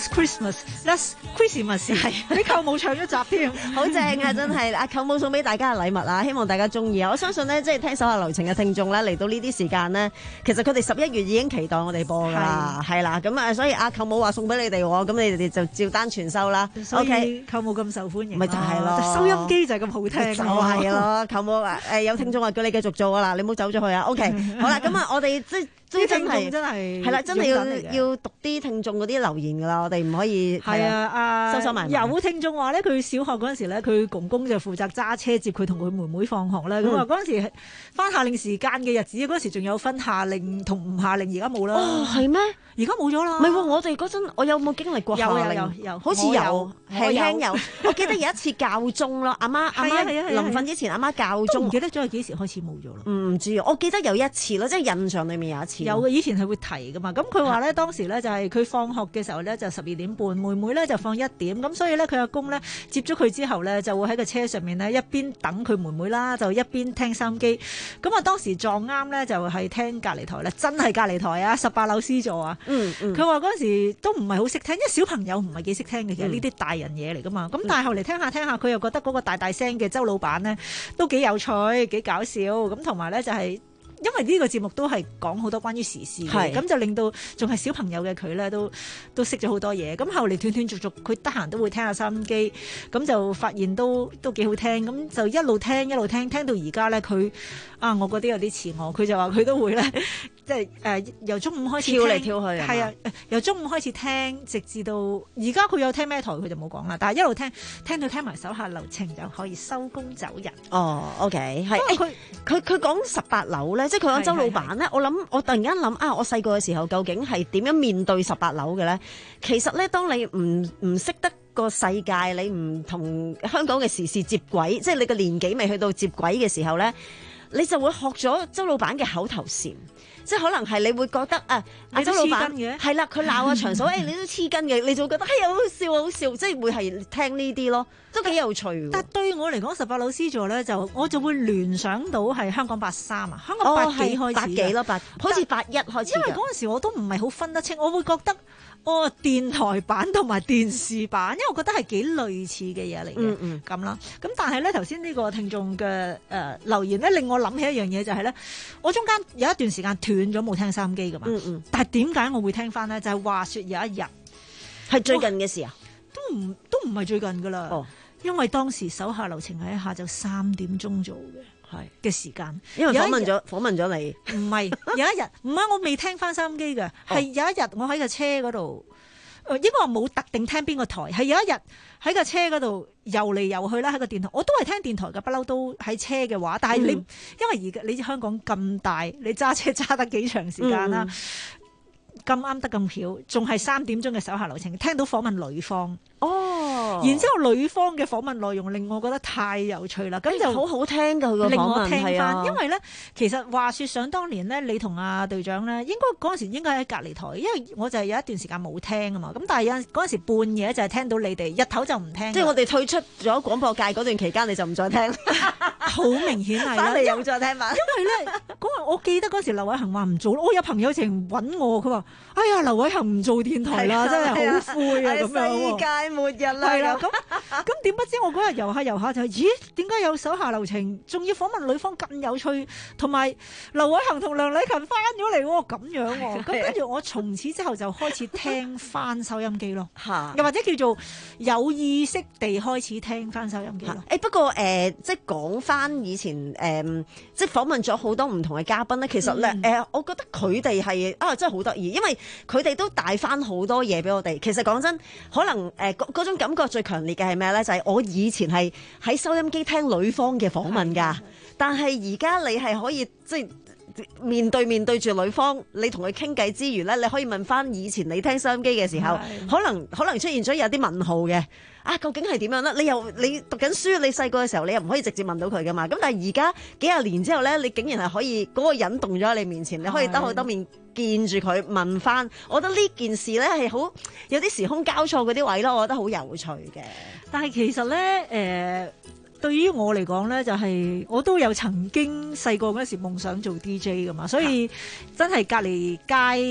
Last Christmas, Last Christmas 係俾舅母唱咗集添， 好正啊！真係阿舅母送俾大家嘅禮物啊，希望大家中意啊！我相信呢，即係聽手下留情嘅聽眾咧，嚟到呢啲時間呢，其實佢哋十一月已經期待我哋播㗎啦，係啦，咁啊，所以阿舅母話送俾你哋喎，咁你哋就照單全收啦。 所以舅母咁受歡迎， 咪就係咯， 收音機就係咁好聽， 就係咯，舅母誒有聽眾話叫你繼續做啊啦，你唔好走咗去啊。OK， 好啦，咁啊，我哋即係。啲聽眾真係係啦，真係要要讀啲聽眾嗰啲留言㗎啦，我哋唔可以係啊啊收收埋。 有聽眾話咧，佢小學嗰陣時咧，佢公公就負責揸車接佢同佢妹妹放學咧。咁啊嗰陣時翻夏令時間嘅日子，嗰陣時仲有分夏令同唔夏令，而家冇啦。 哦，係咩？ 而家冇咗啦。 唔係喎，我哋嗰陣我有冇經歷過夏令？ 有有有， 好似有輕輕有。我記得有一次教鐘咯，阿媽阿媽臨瞓之前，阿媽教鐘。 唔記得咗係幾時開始冇咗啦？ 唔知，我記得有一次咯，即係印象裡面有一次。 有嘅，以前係會提噶嘛，咁佢話咧當時咧就係佢放學嘅時候咧就十二點半，妹妹咧就放一點，咁所以咧佢阿公咧接咗佢之後咧就會喺個車上面咧一邊等佢妹妹啦，就一邊聽收音機。咁啊當時撞啱咧就係聽隔離台咧，真係隔離台啊，十八樓 C 座啊。 嗯嗯。 佢話嗰陣時都唔係好識聽，因為小朋友唔係幾識聽嘅，其實呢啲大人嘢嚟噶嘛。咁、嗯、但係後嚟聽下聽下，佢又覺得嗰個大大聲嘅周老闆咧都幾有趣，幾搞笑。咁同埋咧就係、是。因為呢個節目都係講好多關於時事嘅，咁就令到仲係小朋友嘅佢咧都都識咗好多嘢。咁後嚟斷斷續續，佢得閒都會聽下收音機，咁就發現都都幾好聽。咁就一路聽一路聽，聽到而家咧佢啊，我覺得有啲似我。佢就話佢都會咧，即係誒由中午開始跳嚟跳去啊， 係啊，由中午開始聽，直至到而家佢有聽咩台佢就冇講啦。但係一路聽聽到聽埋手下留情就可以收工走人。 哦 ，OK， 係佢佢佢講十八樓咧。即係佢講周老闆咧，我諗我突然間諗啊，我細個嘅時候究竟係點樣面對十八樓嘅咧？其實咧，當你唔唔識得個世界，你唔同香港嘅時事接軌，即係你個年紀未去到接軌嘅時候咧，你就會學咗周老闆嘅口頭禪。即係可能係你會覺得啊，阿周老闆係啦，佢鬧阿長嫂，誒、哎、你都黐筋嘅，你就會覺得哎呀好笑好笑，即係會係聽呢啲咯，都幾有趣。 但係對我嚟講，十八樓 C 座咧就我就會聯想到係香港八三啊，香港八幾開始， 八幾咯，八好似八一開始。 因為嗰陣時我都唔係好分得清，我會覺得哦電台版同埋電視版，因為我覺得係幾類似嘅嘢嚟嘅，咁、嗯嗯、啦。咁但係咧頭先呢個聽眾嘅誒、呃、留言咧，令我諗起一樣嘢就係、是、咧，我中間有一段時間斷咗冇聽收音機噶嘛，嗯嗯，但係點解我會聽翻咧？就係、是、話說有一日係最近嘅事啊， 都唔都唔係最近噶啦，哦，因為當時手下留情喺下晝三點鐘做嘅，係嘅時間， 因為訪問咗訪問咗你， 唔係有一日唔係我未聽翻收音機嘅，係、哦、有一日我喺個車嗰度，誒應該話冇特定聽邊個台，係有一日喺個車嗰度遊嚟遊去啦，喺個電台，我都係聽電台嘅，不嬲都喺車嘅話，但係你、嗯、因為而家你知香港咁大，你揸車揸得幾長時間啦，咁、嗯、啱得咁巧，仲係三點鐘嘅手下留情，聽到訪問女方。哦，然之後女方嘅訪問內容令我覺得太有趣啦，咁、欸、就好好聽㗎佢個訪問， 令我聽翻、 啊， 因為咧其實話說想當年咧，你同阿隊長咧，應該嗰陣時應該喺隔離台，因為我就係有一段時間冇聽啊嘛，咁但係有嗰陣時半夜就係聽到你哋，日頭就唔聽， 即係我哋退出咗廣播界嗰段期間，你就唔再聽， 好明顯係啦， 你又再聽翻， 因為咧嗰日我記得嗰時劉偉恒話唔做，我有朋友情揾我，佢話：哎呀，劉偉恒唔做電台啦，真係好灰啊咁樣。 世界末日啦， 係啦，咁咁點不知我嗰日遊下遊下就，咦？點解有手下留情，仲要訪問女方咁有趣，同埋劉偉恒同梁禮勤翻咗嚟喎，咁樣喎，咁跟住我從此之後就開始聽翻收音機咯，又或者叫做有意識地開始聽翻收音機咯。 誒不過誒、呃，即係講翻以前誒、呃，即係訪問咗好多唔同嘅嘉賓咧，其實咧誒、嗯呃，我覺得佢哋係啊真係好得意，因為佢哋都帶翻好多嘢俾我哋。其實講真，可能誒嗰、呃、種感覺最強烈嘅係咩咧？就係、是、我以前係喺收音機聽女方嘅訪問㗎，但係而家你係可以即係面對面對住女方，你同佢傾偈之餘咧，你可以問翻以前你聽收音機嘅時候，可能可能出現咗有啲問號嘅。啊，究竟係點樣咧？你又你讀緊書，你細個嘅時候，你又唔可以直接問到佢噶嘛？咁但係而家幾廿年之後咧，你竟然係可以嗰、嗰個人動咗喺你面前，你可以兜口兜面見住佢問翻。我覺得呢件事咧係好有啲時空交錯嗰啲位咯，我覺得好有趣嘅。 但係其實咧，誒、呃，對於我嚟講咧，就係、係、我都有曾經細個嗰時夢想做 D J 噶嘛，所以真係隔離街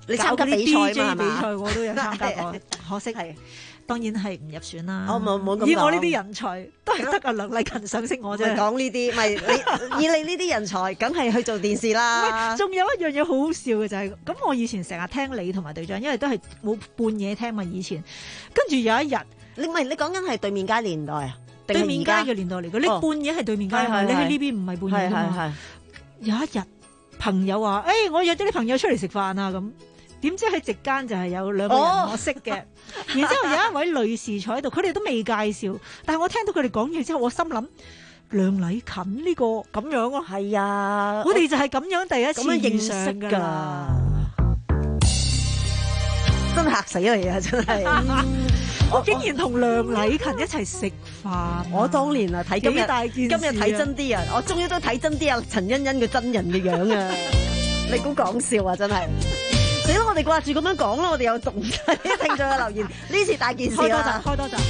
你參加比賽嘛 D J 係嘛比賽我都有參加過，可惜係當然係唔入選啦。 我冇冇咁講以我呢啲人才，都係得阿梁麗勤賞識我我啫。 就講呢啲，咪你以你呢啲人才，梗係去做電視啦。 仲有一樣嘢好好笑嘅就係、咁，我以前成日聽你同埋隊長，因為都係冇半夜聽嘛。以前跟住有一日， 你唔係你講緊係對面街年代啊？定係對面街而家嘅年代嚟嘅，你哦半夜係對面街嘛？ 係係係你喺呢邊唔係半夜㗎係係嘛？有一日朋友話：，誒、我約咗啲朋友出嚟食飯啊咁。點知喺席間就係有兩個人哦我識嘅，然之後有一位女士坐喺度，佢哋都未介紹，但係我聽到佢哋講嘢之後，我心諗梁禮勤呢個咁樣咯， 係啊， 我哋就係咁樣第一次咁樣認遇識上㗎啦， 真係嚇死你啊！真係， 我竟然同梁禮勤一齊食飯， 我當年啊睇今日幾大件事啊今日睇真啲啊！我終於都睇真啲啊！陳欣欣嘅真人嘅樣啊！你估講笑啊？真係。死啦！我哋掛住咁樣講啦，我哋有動態聽眾嘅留言，呢次大件事開多集， 啦。 開多集。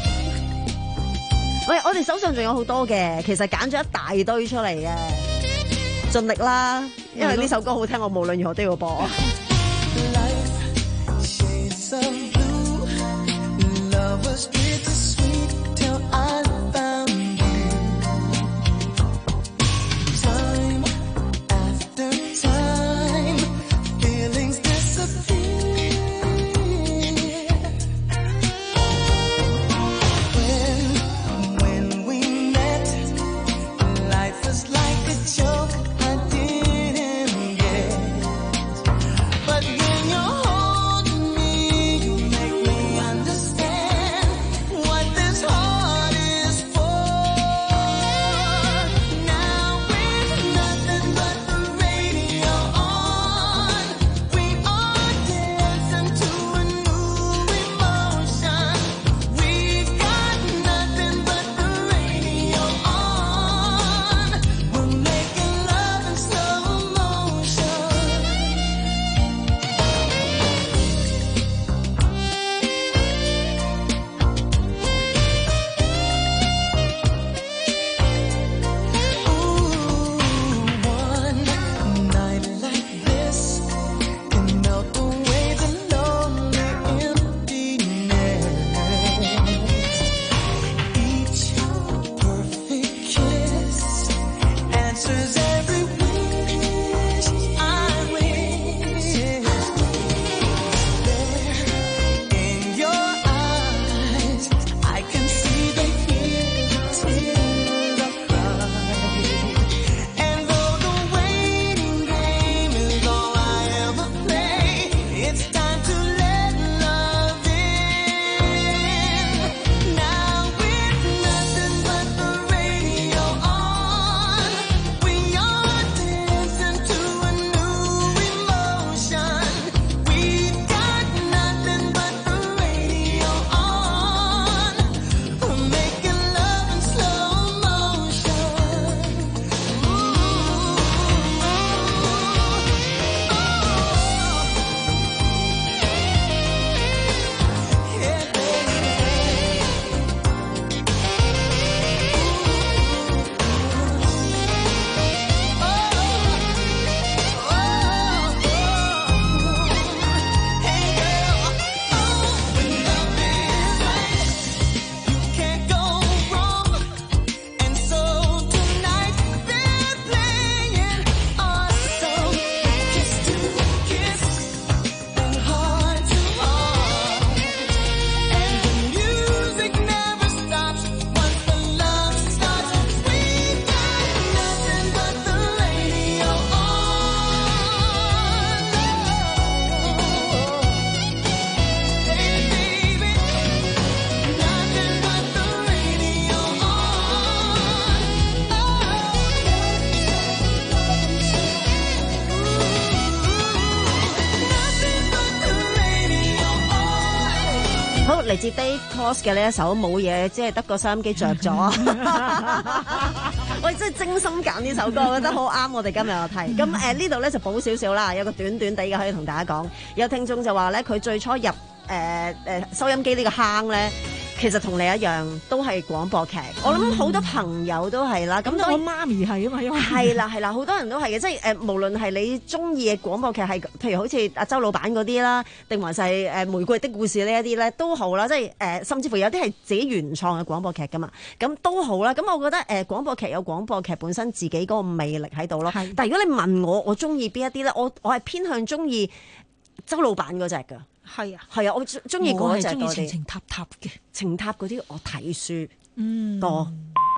喂，我哋手上仲有好多嘅，其實揀咗一大堆出嚟嘅，盡力啦，因為呢首歌好聽，我無論如何都要播。嚟自 Dave Koz 嘅呢一首冇嘢，即係得個收音機着咗。我真係精心揀呢首歌，我覺得好啱我哋今日嘅題。咁誒呢度咧就補少少啦，有個短短地嘅可以同大家講。有聽眾就話咧，佢最初入誒誒、呃呃、收音機呢個坑咧， 其實同你一樣都係廣播劇，我諗好多朋友都係啦。咁當我媽咪係啊嘛，因為係啦係啦，好多人都係嘅，即係誒，無論係你中意嘅廣播劇係，譬如好似阿周老闆嗰啲啦，定還是係誒玫瑰的故事呢一啲咧，都好啦。即係誒，甚至乎有啲係自己原創嘅廣播劇噶嘛，咁都好啦。咁我覺得誒，廣播劇有廣播劇本身自己嗰個魅力喺度咯。但係如果你問我，我中意邊一啲咧？我我係偏向中意周老闆嗰隻噶。係啊，係啊，我中意嗰隻多啲。我係中意情情塔塔嘅，情塔嗰啲我睇書嗯多。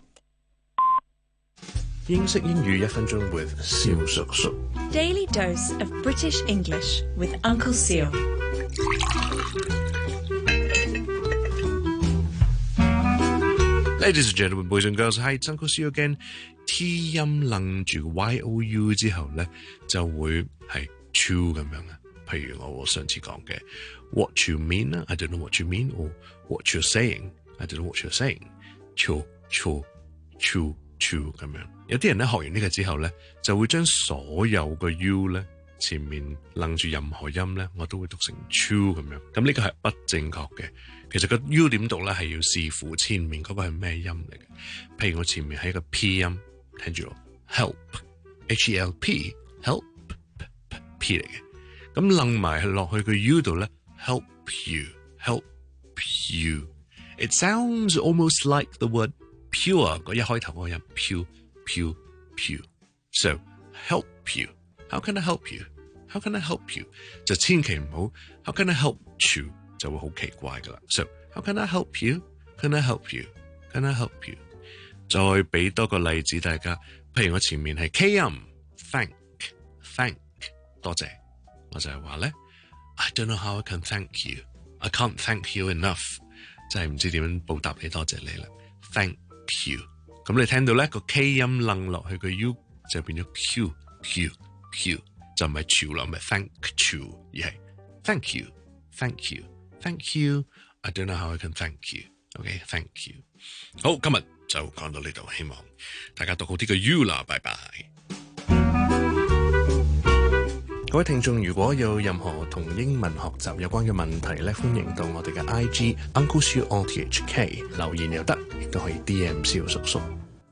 英式英語一分鐘 with 蕭叔叔。 Daily dose of British English with Uncle Seal。 Ladies and gentlemen, boys and girls, hi, it's Uncle Seal again. T 音楞住 Y O U 之後咧，就會係 true 咁樣嘅。譬如我上次講嘅 what you mean, I don't know what you mean, or what you're saying, I don't know what you're saying. True, true, true, true 咁樣。有啲人咧學完呢個之後咧，就會將所有個 U 咧前面楞住任何音咧，我都會讀成 true 咁樣。咁呢個係不正確嘅。其實個 U 點讀咧係要視乎前面嗰個係咩音嚟嘅。譬如我前面係一個 P 音，聽住咯 ，help, H E L P, help, P 嚟嘅。咁楞埋落去個 U 度咧 ，help you, help you. It sounds almost like the word pure 嗰一開頭嗰個音 pure, pure, pure. So help you. How can I help you? How can I help you? 就千祈唔好 How can I help you? 就會好奇怪噶啦。So how can I help you? Can I help you? Can I help you? 再俾多個例子大家，譬如我前面係 K 音 ，thank, thank 多謝。我就係話咧 I don't know how I can thank you. I can't thank you enough. 真係唔知點樣報答你，多謝你啦。Thank you. 咁你聽到咧個 K 音楞落去個 U 就變咗 Q Q Q， 就唔係 Q 啦，唔係 thank you， 而係 thank you, thank you, thank you. I don't know how I can thank you. OK, thank you. 好，今日就講到呢度，希望大家讀好啲個 U 啦，拜拜。各位聽眾，如果有任何同英文學習有關嘅問題咧，歡迎到我哋嘅 I G Uncle Siu O T H K 留言又得，亦都可以 D M 蕭叔叔。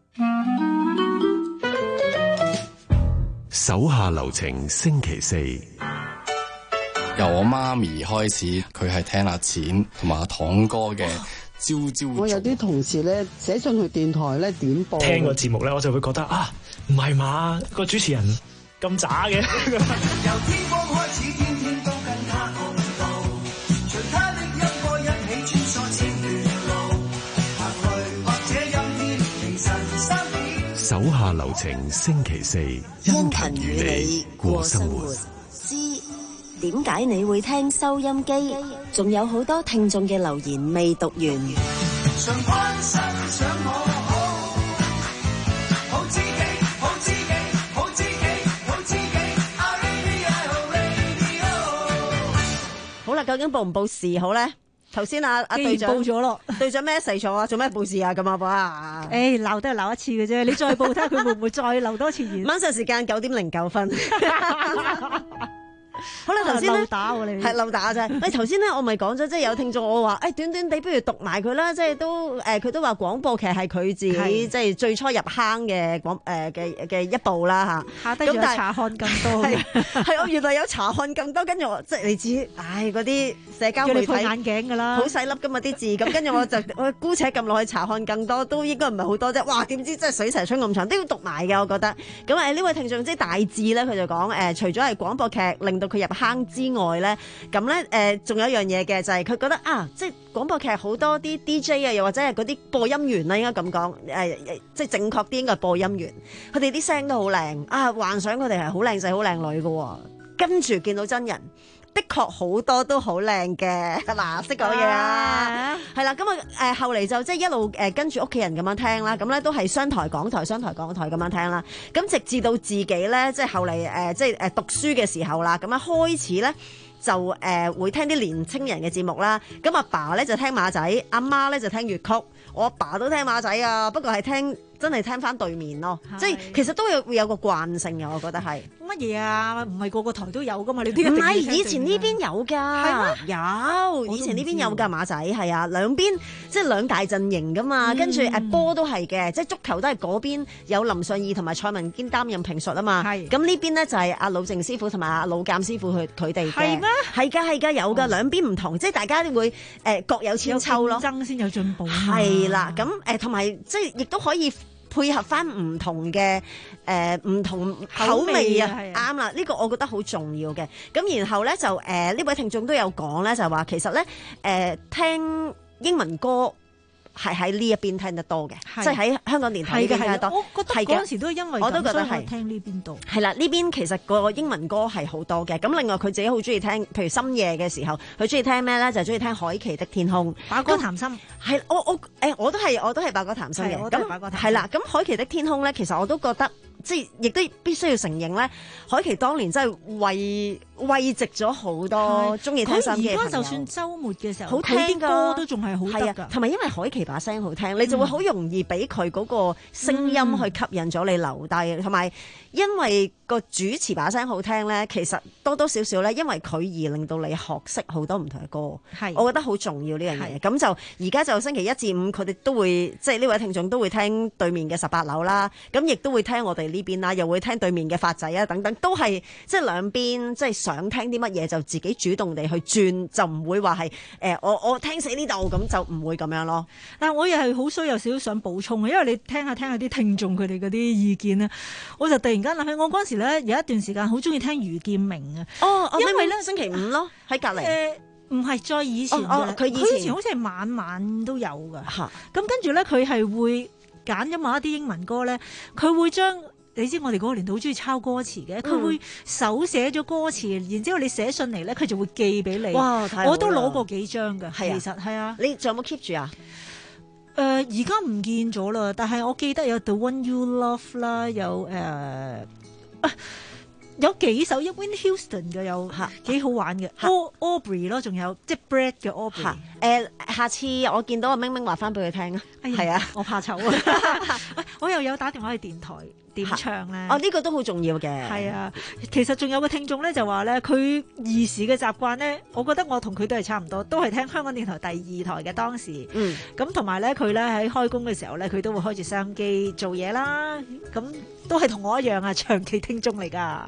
手下留情，星期四。 由我媽咪開始，佢係聽阿錢同埋阿堂哥嘅朝朝。 我有啲同事咧寫信去電台咧點播， 聽個節目咧，我就會覺得啊，唔係嘛，個主持人咁渣嘅。由天光開始，天天都跟他共度，隨他的音波一起穿梭千段路，行去或者陰天凌晨三點。 手下留情，星期四，殷勤與你過生活。 知點解你會聽收音機？仲有好多聽眾嘅留言未讀完。 常關心想我好，好知己，好知己，好知己，好知己。 好啦，究竟報唔報時好咧？頭先阿阿隊長報咗咯， 隊長咩事咗啊？做咩報時啊？咁啊哇！ 誒鬧都係鬧一次嘅啫，你再報睇下佢會唔會再留多次言？ 晚上時間九點零九分。好啦，頭先咧係漏打啫。喂，頭先咧我咪講咗，即係有聽眾我話，誒短短地不如讀埋佢啦，即係都誒佢都話廣播劇係佢自己即係最初入坑嘅廣誒嘅嘅一步啦嚇。下低仲有查看更多嘅，係我原來有查看更多，跟住我即係你知，唉嗰啲社交媒體配眼鏡㗎啦， 好細粒㗎嘛啲字，咁跟住我就我姑且撳落去查看更多，都應該唔係好多啫。哇！點知真係水蛇春咁長，都要讀埋嘅，我覺得。咁誒呢位聽眾即係大致咧，佢就講誒，除咗係廣播劇令到佢入坑之外咧，咁咧誒，仲有一樣嘢嘅就係佢覺得啊，即係廣播劇好多啲 D J 啊，又或者係嗰啲播音員啦，應該咁講誒，即係正確啲應該係播音員，佢哋啲聲都好靚啊，幻想佢哋係好靚仔、好靚女嘅，跟住見到真人。的確好多都好靚嘅，嗱識講嘢啊，係啦，咁啊誒後嚟就即係一路誒跟住屋企人咁樣聽啦，咁咧都係商台港台商台港台咁樣聽啦，咁直至到自己咧即係後嚟誒即係誒讀書嘅時候啦，咁樣開始咧就誒、呃、會聽啲年青人嘅節目啦，咁阿爸咧就聽馬仔，阿媽咧就聽粵曲，我阿爸都聽馬仔啊，不過係聽真係聽翻對面咯。即係其實都有會有個慣性嘅，我覺得係。 乜嘢啊？唔係個個台都有噶嘛？你邊唔係以前呢邊有㗎，有以前呢邊有㗎馬仔係啊，兩邊即係兩大陣營㗎嘛。跟住誒波都係嘅，即係足球都係嗰邊有林尚義同埋蔡文堅擔任評述啊嘛。係咁呢邊呢，就係阿魯靜師傅同埋阿魯鑑師傅佢佢哋嘅。係咩？係㗎係㗎有㗎，兩邊唔同，即係大家都會誒各有千秋咯。 爭先有進步。 係啦，咁誒同埋即係亦都可以配合翻唔同嘅誒唔同口味啊，啱啦，呢個我覺得好重要嘅。咁然後咧就誒呢、呃、位聽眾都有講咧，就係話其實咧誒、呃、聽英文歌係喺呢一邊聽得多嘅，即係喺香港電台呢邊聽得多。 我覺得嗰陣時都因為我都覺得係聽呢邊多。 係啦，呢邊其實個英文歌係好多嘅。咁另外佢自己好中意聽，譬如深夜嘅時候，佢中意聽咩咧？就中意聽海琪的天空。 把歌談心係我我誒我都係我都係把歌談心嘅。咁係啦，咁海琪的天空咧，其實我都覺得。即係亦都必須要承認咧，海琪當年真係為慰藉咗好多中意聽收音機嘅朋友。佢而家就算週末嘅時候，好聽啲歌都仲係好得㗎。同埋因為海琪把聲好聽，你就會好容易俾佢嗰個聲音去吸引咗你留低。同埋、嗯、因為個主持把聲好聽咧，其實多多少少咧，因為佢而令到你學識好多唔同嘅歌。係，我覺得好重要呢樣嘢。咁就而家就星期一至五，佢哋都會即係呢位聽眾都會聽對面嘅十八樓啦。咁亦都會聽我哋呢邊啦，又會聽對面嘅發仔啊等等，都係即係兩邊即係想聽啲乜嘢就自己主動地去轉，就唔會話係誒我我聽死呢度咁就唔會咁樣咯。 但係我又係好衰，有少少想補充嘅，因為你聽下聽下啲聽眾佢哋嗰啲意見咧，我就突然間諗起我嗰時咧有一段時間好中意聽余劍明啊。 哦， 因為咧星期五咯喺隔離。 誒唔係再以前嘅，佢、哦哦、以，以前好似係晚晚都有㗎。嚇、啊，咁跟住咧佢係會揀咗某一啲英文歌咧，佢會將。你知我哋嗰個年代好中意抄歌詞嘅，佢、嗯、會手寫咗歌詞，然之後你寫信嚟咧，佢就會寄俾你。哇！我都攞過幾張㗎，其實係啊。 你仲有冇 keep 住啊？ 誒、呃，而家唔見咗啦，但係我記得有 The One You Love 啦，有誒、呃啊、有幾首 Whitney Houston 嘅，有幾好玩嘅。Aubrey 咯，仲有即係 Brad 嘅 Aubrey。誒、 呃，下次我見到阿明明話翻俾佢聽啊。係啊， 我怕醜啊！我又有打電話去電台。點唱咧？ 哦，呢、這個都好重要嘅。 係啊，其實仲有個聽眾咧就話咧，佢兒時嘅習慣咧，我覺得我同佢都係差唔多，都係聽香港電台第二台嘅當時。嗯。咁同埋咧，佢咧喺開工嘅時候咧，佢都會開住收音機做嘢啦。咁都係同我一樣啊，長期聽眾嚟㗎。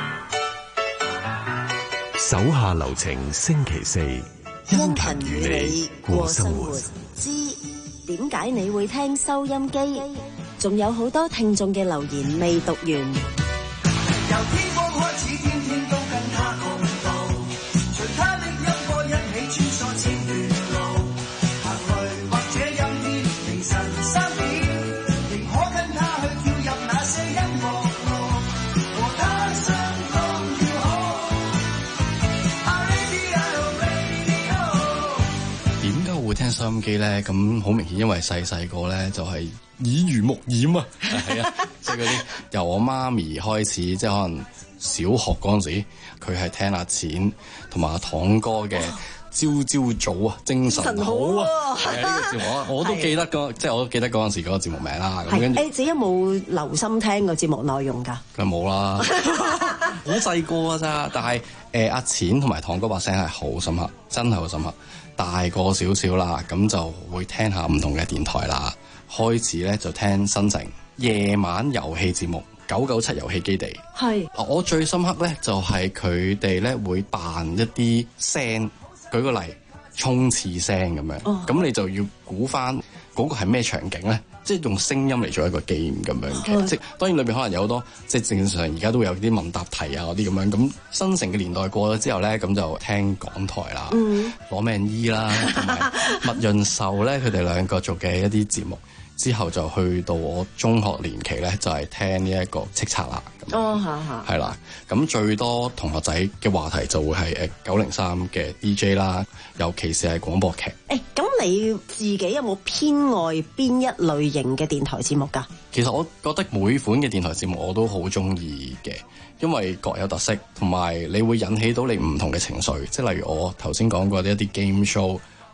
手下留情，星期四，殷勤與你過生活。 知點解你會聽收音機？仲有好多聽眾嘅留言未讀完。由天光開始，天天都跟他共度，隨他的音波一起穿梭千段路，行雷或者陰天，凌晨三點，仍可跟他去跳入那些音樂路，和他相當要好。 點解我會聽收音機咧？咁好明顯，因為細細個咧就係、是。耳濡目染啊，係啊，即係嗰啲由我媽咪開始，即係可能小學嗰陣時，佢係聽阿錢同埋阿堂哥嘅朝朝早啊，精神好啊，係啊，呢、這個節目啊，我都記得個，即係我都記得嗰陣時嗰個節目名啦。咁跟住， 誒，自己有冇留心聽個節目內容㗎？ 佢冇啦，好細個啊咋，但係誒阿錢同埋堂哥把聲係好深刻，真係好深刻。大個少少啦，咁就會聽下唔同嘅電台啦。開始咧就聽新城夜晚遊戲節目九九七遊戲基地。係，我最深刻咧就係佢哋咧會扮一啲聲，舉個例沖廁聲咁樣，咁、哦、你就要估翻嗰個係咩場景咧？即係用聲音嚟做一個 game 咁樣嘅。即係當然裏邊可能有好多，即係正常而家都會有啲問答題啊嗰啲咁樣。咁新城嘅年代過咗之後咧，咁就聽港台啦，攞命醫啦，同埋麥潤壽咧，佢哋兩個做嘅一啲節目。之後就去到我中學年期咧，就係、是、聽呢一個叱咤啦。 哦，嚇嚇。係啦，咁最多同學仔嘅話題就會係誒九零三嘅 D J 啦，尤其是係廣播劇。 誒，咁你自己有冇偏愛邊一類型嘅電台節目㗎？ 其實我覺得每款嘅電台節目我都好中意嘅，因為各有特色，同埋你會引起到你唔同嘅情緒。即係例如我頭先講過啲一啲 game show。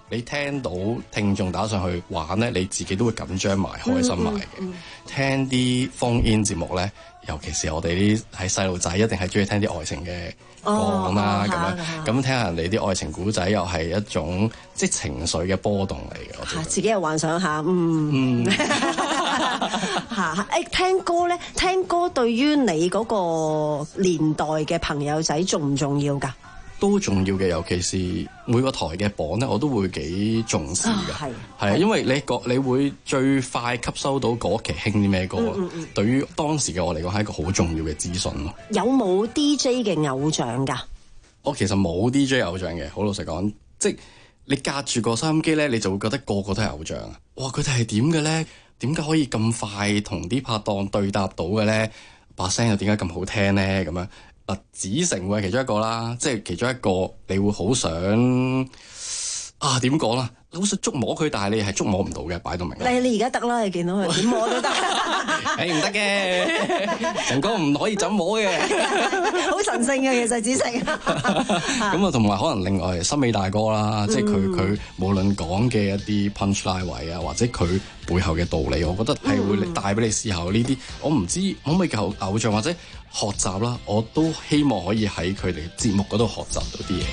你聽到聽眾打上去玩咧，你自己都會緊張埋、開心埋嘅。 嗯嗯嗯、 聽啲 phone in 節目咧，尤其是我哋啲係細路仔，一定係中意聽啲愛情嘅歌啦，咁、哦、樣咁聽下人哋啲愛情古仔，又係一種即係情緒嘅波動嚟嘅。 嚇，自己又幻想下，嗯，嚇誒聽歌咧，聽歌對於你嗰個年代嘅朋友仔重唔重要㗎？ 都重要嘅，尤其是每個台嘅榜咧，我都會幾重視嘅。係係啊，因為你覺你會最快吸收到嗰期興啲咩歌，嗯嗯嗯，對於當時嘅我嚟講係一個好重要嘅資訊咯。 有冇 D J 嘅偶像㗎？ 我其實冇 D J 偶像嘅，好老實講，即係你隔住個收音機咧，你就會覺得個個都係偶像啊！哇，佢哋係點嘅咧？點解可以咁快同啲拍檔對答到嘅咧？把聲又點解咁好聽咧？咁樣。嗱，子誠會係其中一個啦，即係其中一個，你會好想啊點講啦？你好想觸摸佢，但係你係觸摸唔到嘅，擺到明。 你你而家得啦，你見到佢點摸都得。 誒唔得嘅，陳哥唔可以怎摸嘅。 好神聖嘅其實子誠。 咁啊，同埋可能另外森美大哥啦，即係佢佢無論講嘅一啲 punchline 位啊，或者佢背後嘅道理，我覺得係會帶俾你思考呢啲。我唔知可唔可以叫偶像或者學習啦，我都希望可以喺佢哋節目嗰度學習到啲嘢。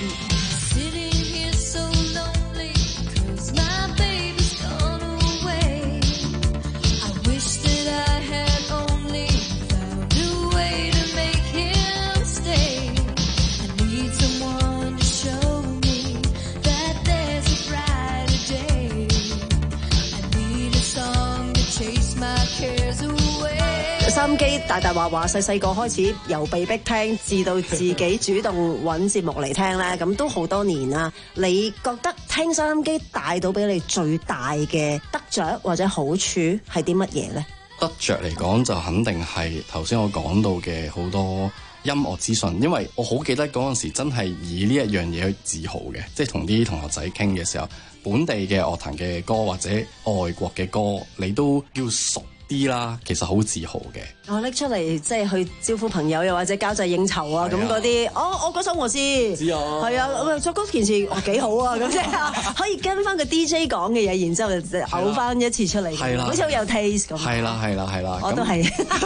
收音機大大話話，細細個開始由被逼聽，至到自己主動揾節目嚟聽咧，咁都好多年啦。你覺得聽收音機帶到俾你最大嘅得着或者好處係啲乜嘢咧？ 得着嚟講就肯定係頭先我講到嘅好多音樂資訊，因為我好記得嗰陣時真係以呢一樣嘢去自豪嘅，即係同啲同學仔傾嘅時候，本地嘅樂壇嘅歌或者外國嘅歌，你都要熟啲啦，其實好自豪嘅。 我拎出嚟即係去招呼朋友，又或者交際應酬啊，咁嗰啲，哦，我嗰首我知，知啊，係啊，作嗰件事幾好啊，咁即係可以跟翻個 D J 講嘅嘢，然之後就嘔翻一次出嚟，係啦，好似好有 taste 咁。係啦，係啦，係啦， 我都係。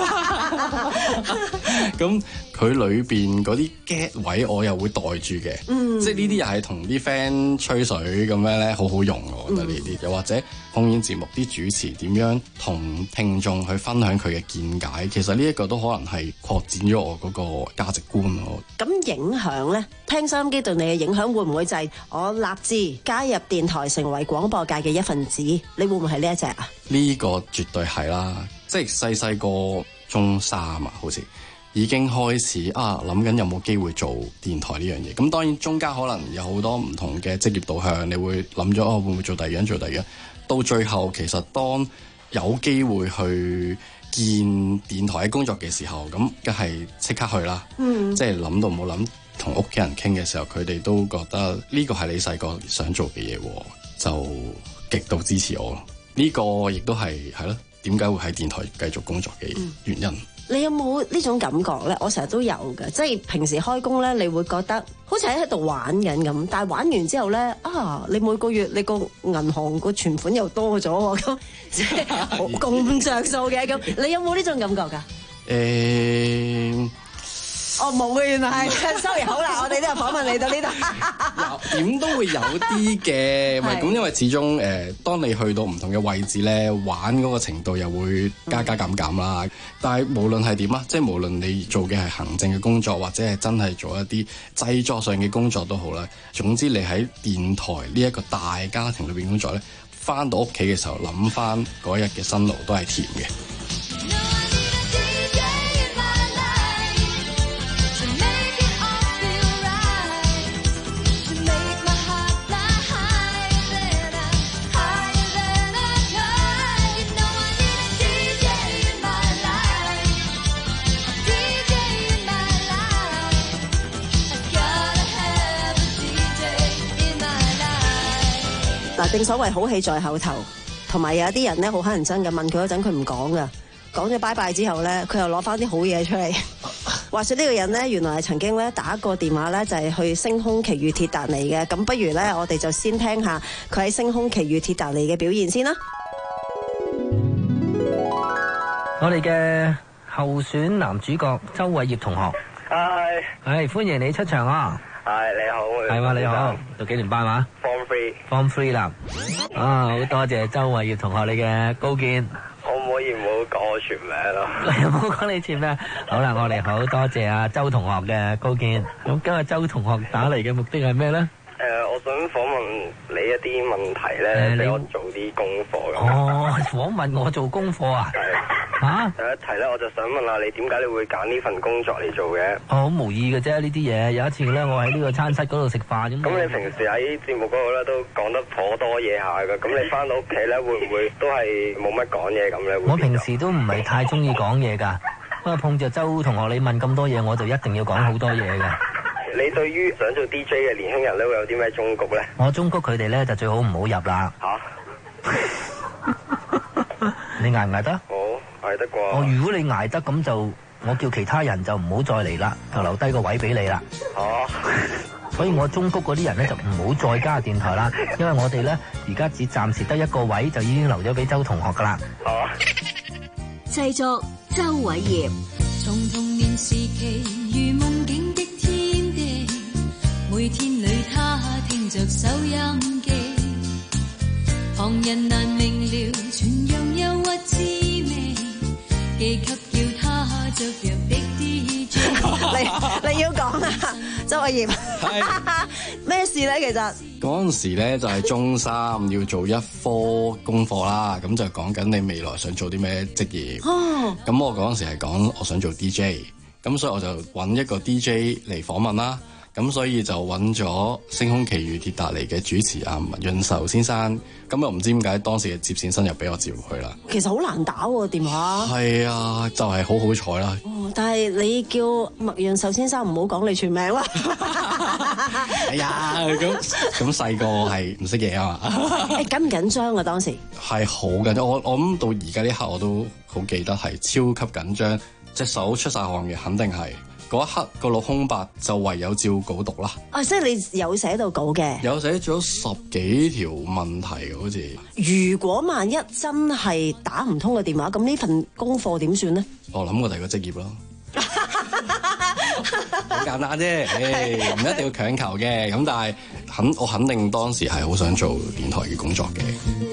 咁佢裏邊嗰啲 get 位，我又會袋住嘅，嗯，即係呢啲又係同啲 friend 吹水咁樣咧，好好用嘅，我覺得呢啲，又或者烽煙節目啲主持點樣同聽眾去分享佢嘅見解。其實呢一個都可能係擴展咗我嗰個價值觀咯。咁影響咧，聽收音機對你嘅影響會唔會就係我立志加入電台，成為廣播界嘅一份子？你會唔會係呢一隻啊？ 呢個絕對係啦，即係細細個中三啊，好似已經開始啊諗緊有冇機會做電台呢樣嘢。咁當然中間可能有好多唔同嘅職業導向，你會諗咗哦會唔會做第二樣做第二樣？到最後其實當有機會去見電台嘅工作嘅時候，咁梗係即刻去啦。嗯，即係諗都冇諗，同屋企人傾嘅時候，佢哋都覺得呢個係你細個想做嘅嘢，就極度支持我。呢個亦都係係咯，點解會喺電台繼續工作嘅原因。嗯， 你有冇呢種感覺咧？我成日都有嘅，即係平時開工咧，你會覺得好似喺度玩緊咁，但係玩完之後咧，啊，你每個月你個銀行個存款又多咗喎，咁即係咁着數嘅咁，你有冇呢種感覺㗎？誒、 欸。 哦，冇嘅，原來係，sorry，好啦，我哋都有訪問你到呢度， 有點都會有啲嘅，咪咁，因為始終誒、呃，當你去到唔同嘅位置咧，玩嗰個程度又會加加減減啦。嗯、但係無論係點啊，即係無論你做嘅係行政嘅工作，或者係真係做一啲製作上嘅工作都好啦。總之你喺電台呢一個大家庭裏邊工作咧，翻到屋企嘅時候諗翻嗰日嘅辛勞都係甜嘅。 嗱，正所謂好戲在後頭，同埋有啲人咧好乞人憎嘅，問佢嗰陣佢唔講噶，講咗拜拜之後咧，佢又攞翻啲好嘢出嚟。 話說呢個人呢，原來係曾經咧打過電話咧，就係去星空奇遇鐵達尼嘅。咁不如咧，我哋就先聽下佢喺星空奇遇鐵達尼嘅表現先啦。 我哋嘅候選男主角周偉業同學， 係， 係歡迎你出場啊！ 係你好， 係嘛你好，讀幾年班嘛 ？Form Three，Form Three 啦。啊，好多謝周偉業同學你嘅高見。 可唔可以唔好講我全名咯？ 你唔好講你全名。好啦，我哋好多謝阿周同學嘅高見。咁今日周同學打嚟嘅目的係咩咧？ 誒、呃，我想訪問你一啲問題咧，俾、呃、我做啲功課咁。 哦，訪問我做功課啊？係。嚇、啊？ 第一題咧，我就想問下你點解你會揀呢份工作嚟做嘅？ 我好無意嘅啫，呢啲嘢。有一次咧，我喺呢個餐室嗰度食飯咁。 咁你平時喺節目嗰度咧都講得頗多嘢下嘅，咁你翻到屋企咧會唔會都係冇乜講嘢咁咧？ 我平時都唔係太中意講嘢㗎，不過碰着周同學你問咁多嘢，我就一定要講好多嘢㗎。 你對於想做 D J 嘅年輕人咧，會有啲咩忠告咧？ 我忠告佢哋咧就最好唔好入啦。 嚇、啊？ 你捱唔捱得？ 我捱得啩。 哦，如果你捱得咁就，我叫其他人就唔好再嚟啦，就留低個位俾你啦。 哦、啊。 所以我忠告嗰啲人咧就唔好再加電台啦，因為我哋咧而家只暫時得一個位，就已經留咗俾周同學噶啦。 好啊。 製作周偉業。 從童年時期如夢境的天地，每天裏他聽着收音機，旁人難明了全樣憂鬱滋味，寄給叫他着弱的 D J。 你你要講啊，周偉業，咩事咧？其實嗰陣時咧就係中三要做一科功課啦，咁就講緊你未來想做啲咩職業。哦，咁我嗰陣時係講我想做 D J，咁所以我就揾一個 D J 嚟訪問啦。咁所以就揾咗星空奇遇鐵達尼嘅主持阿麥潤壽先生，咁又唔知點解當時嘅接線生又俾我接去啦。 其實好難打喎、啊、電話。 係啊，就係、是、好好彩啦。 哦，但係你叫麥潤壽先生唔好講你全名啦。 哎呀，咁咁細個係唔識嘢啊嘛。 誒緊唔緊張啊當時？ 係好緊張，我我諗到而家呢刻我都好記得係超級緊張，隻手出晒汗嘅，肯定係。嗰一刻個腦空白，就唯有照稿讀啦。 啊，即係你有寫到稿嘅？有寫咗十幾條問題，好似。 如果萬一真係打唔通嘅電話，咁呢份功課點算呢？ 我諗過第二個職業咯。好簡單啫，誒，唔一定要強求嘅。咁但係肯我肯定當時係好想做電台嘅工作嘅。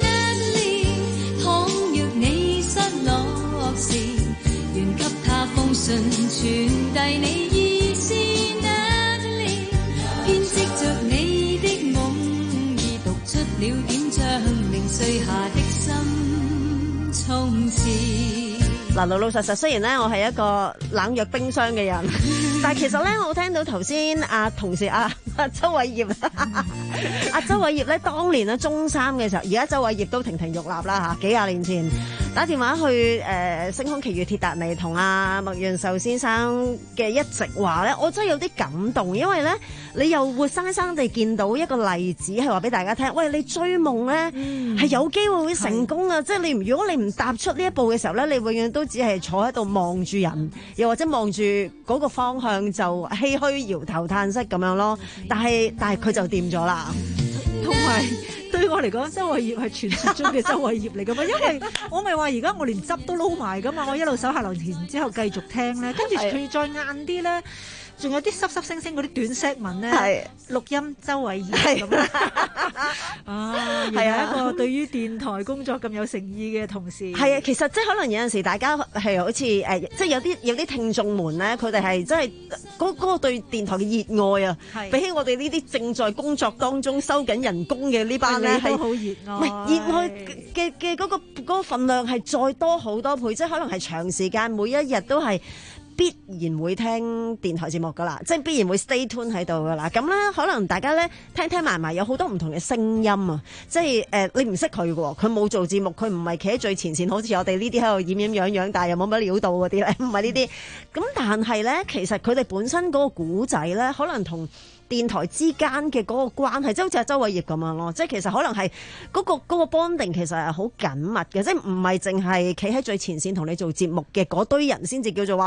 倘若你失落時，願給他封信傳遞你意思。Natalie 編織着你的夢，已讀出了點將零碎下的心衝刺。 嗱，老老實實，雖然咧我係一個冷若冰霜嘅人，但係其實咧我聽到頭先阿同事阿阿周偉業，阿周偉業咧當年咧中三嘅時候，而家周偉業都亭亭玉立啦嚇，幾廿年前打電話去誒、呃、星空奇遇鐵達尼同阿麥潤壽先生嘅一席話咧，我真係有啲感動，因為咧你又活生生地見到一個例子係話俾大家聽，喂，你追夢咧係、嗯、有機會會成功啊！即係你如果你唔踏出呢一步嘅時候咧，你永遠都只係坐喺度望住人，又或者望住嗰個方向就唏噓搖頭嘆息咁樣咯。但係但係佢就掂咗啦。 同埋對我嚟講，周偉業係傳説中嘅周偉業嚟噶嘛，因為我咪話而家我連汁都撈埋噶嘛，我一路手下留情之後繼續聽咧，跟住佢再晏啲咧。仲有啲濕濕星星嗰啲短 set 文咧，錄音周偉業咁啊，係啊，一個對於電台工作咁有誠意嘅同事。 係啊，其實即係可能有陣時大家係好似誒、呃，即係有啲有啲聽眾們咧，佢哋係真係嗰嗰個對電台嘅熱愛啊，比起我哋呢啲正在工作當中收緊人工嘅呢班咧，係好熱愛。 唔係熱愛嘅嘅嗰個嗰個份量係再多好多倍，即係可能係長時間每一日都係。必然會聽電台節目噶啦，即係必然會 stay tune 喺度噶啦。咁咧，可能大家咧聽聽埋埋有好多唔同嘅聲音啊，即係誒、呃、你唔識佢嘅喎，佢冇做節目，佢唔係企喺最前線，好似我哋呢啲喺度掩掩樣樣，但係又冇乜料到嗰啲咧，唔係呢啲。咁但係咧，其實佢哋本身嗰個古仔咧，可能同電台之間嘅嗰個關係，即係好似阿周偉業咁樣咯，即係其實可能係嗰、嗰個嗰、嗰個 bonding 其實係好緊密嘅，即係唔係淨係企喺最前線同你做節目嘅嗰堆人先至叫做話哇，我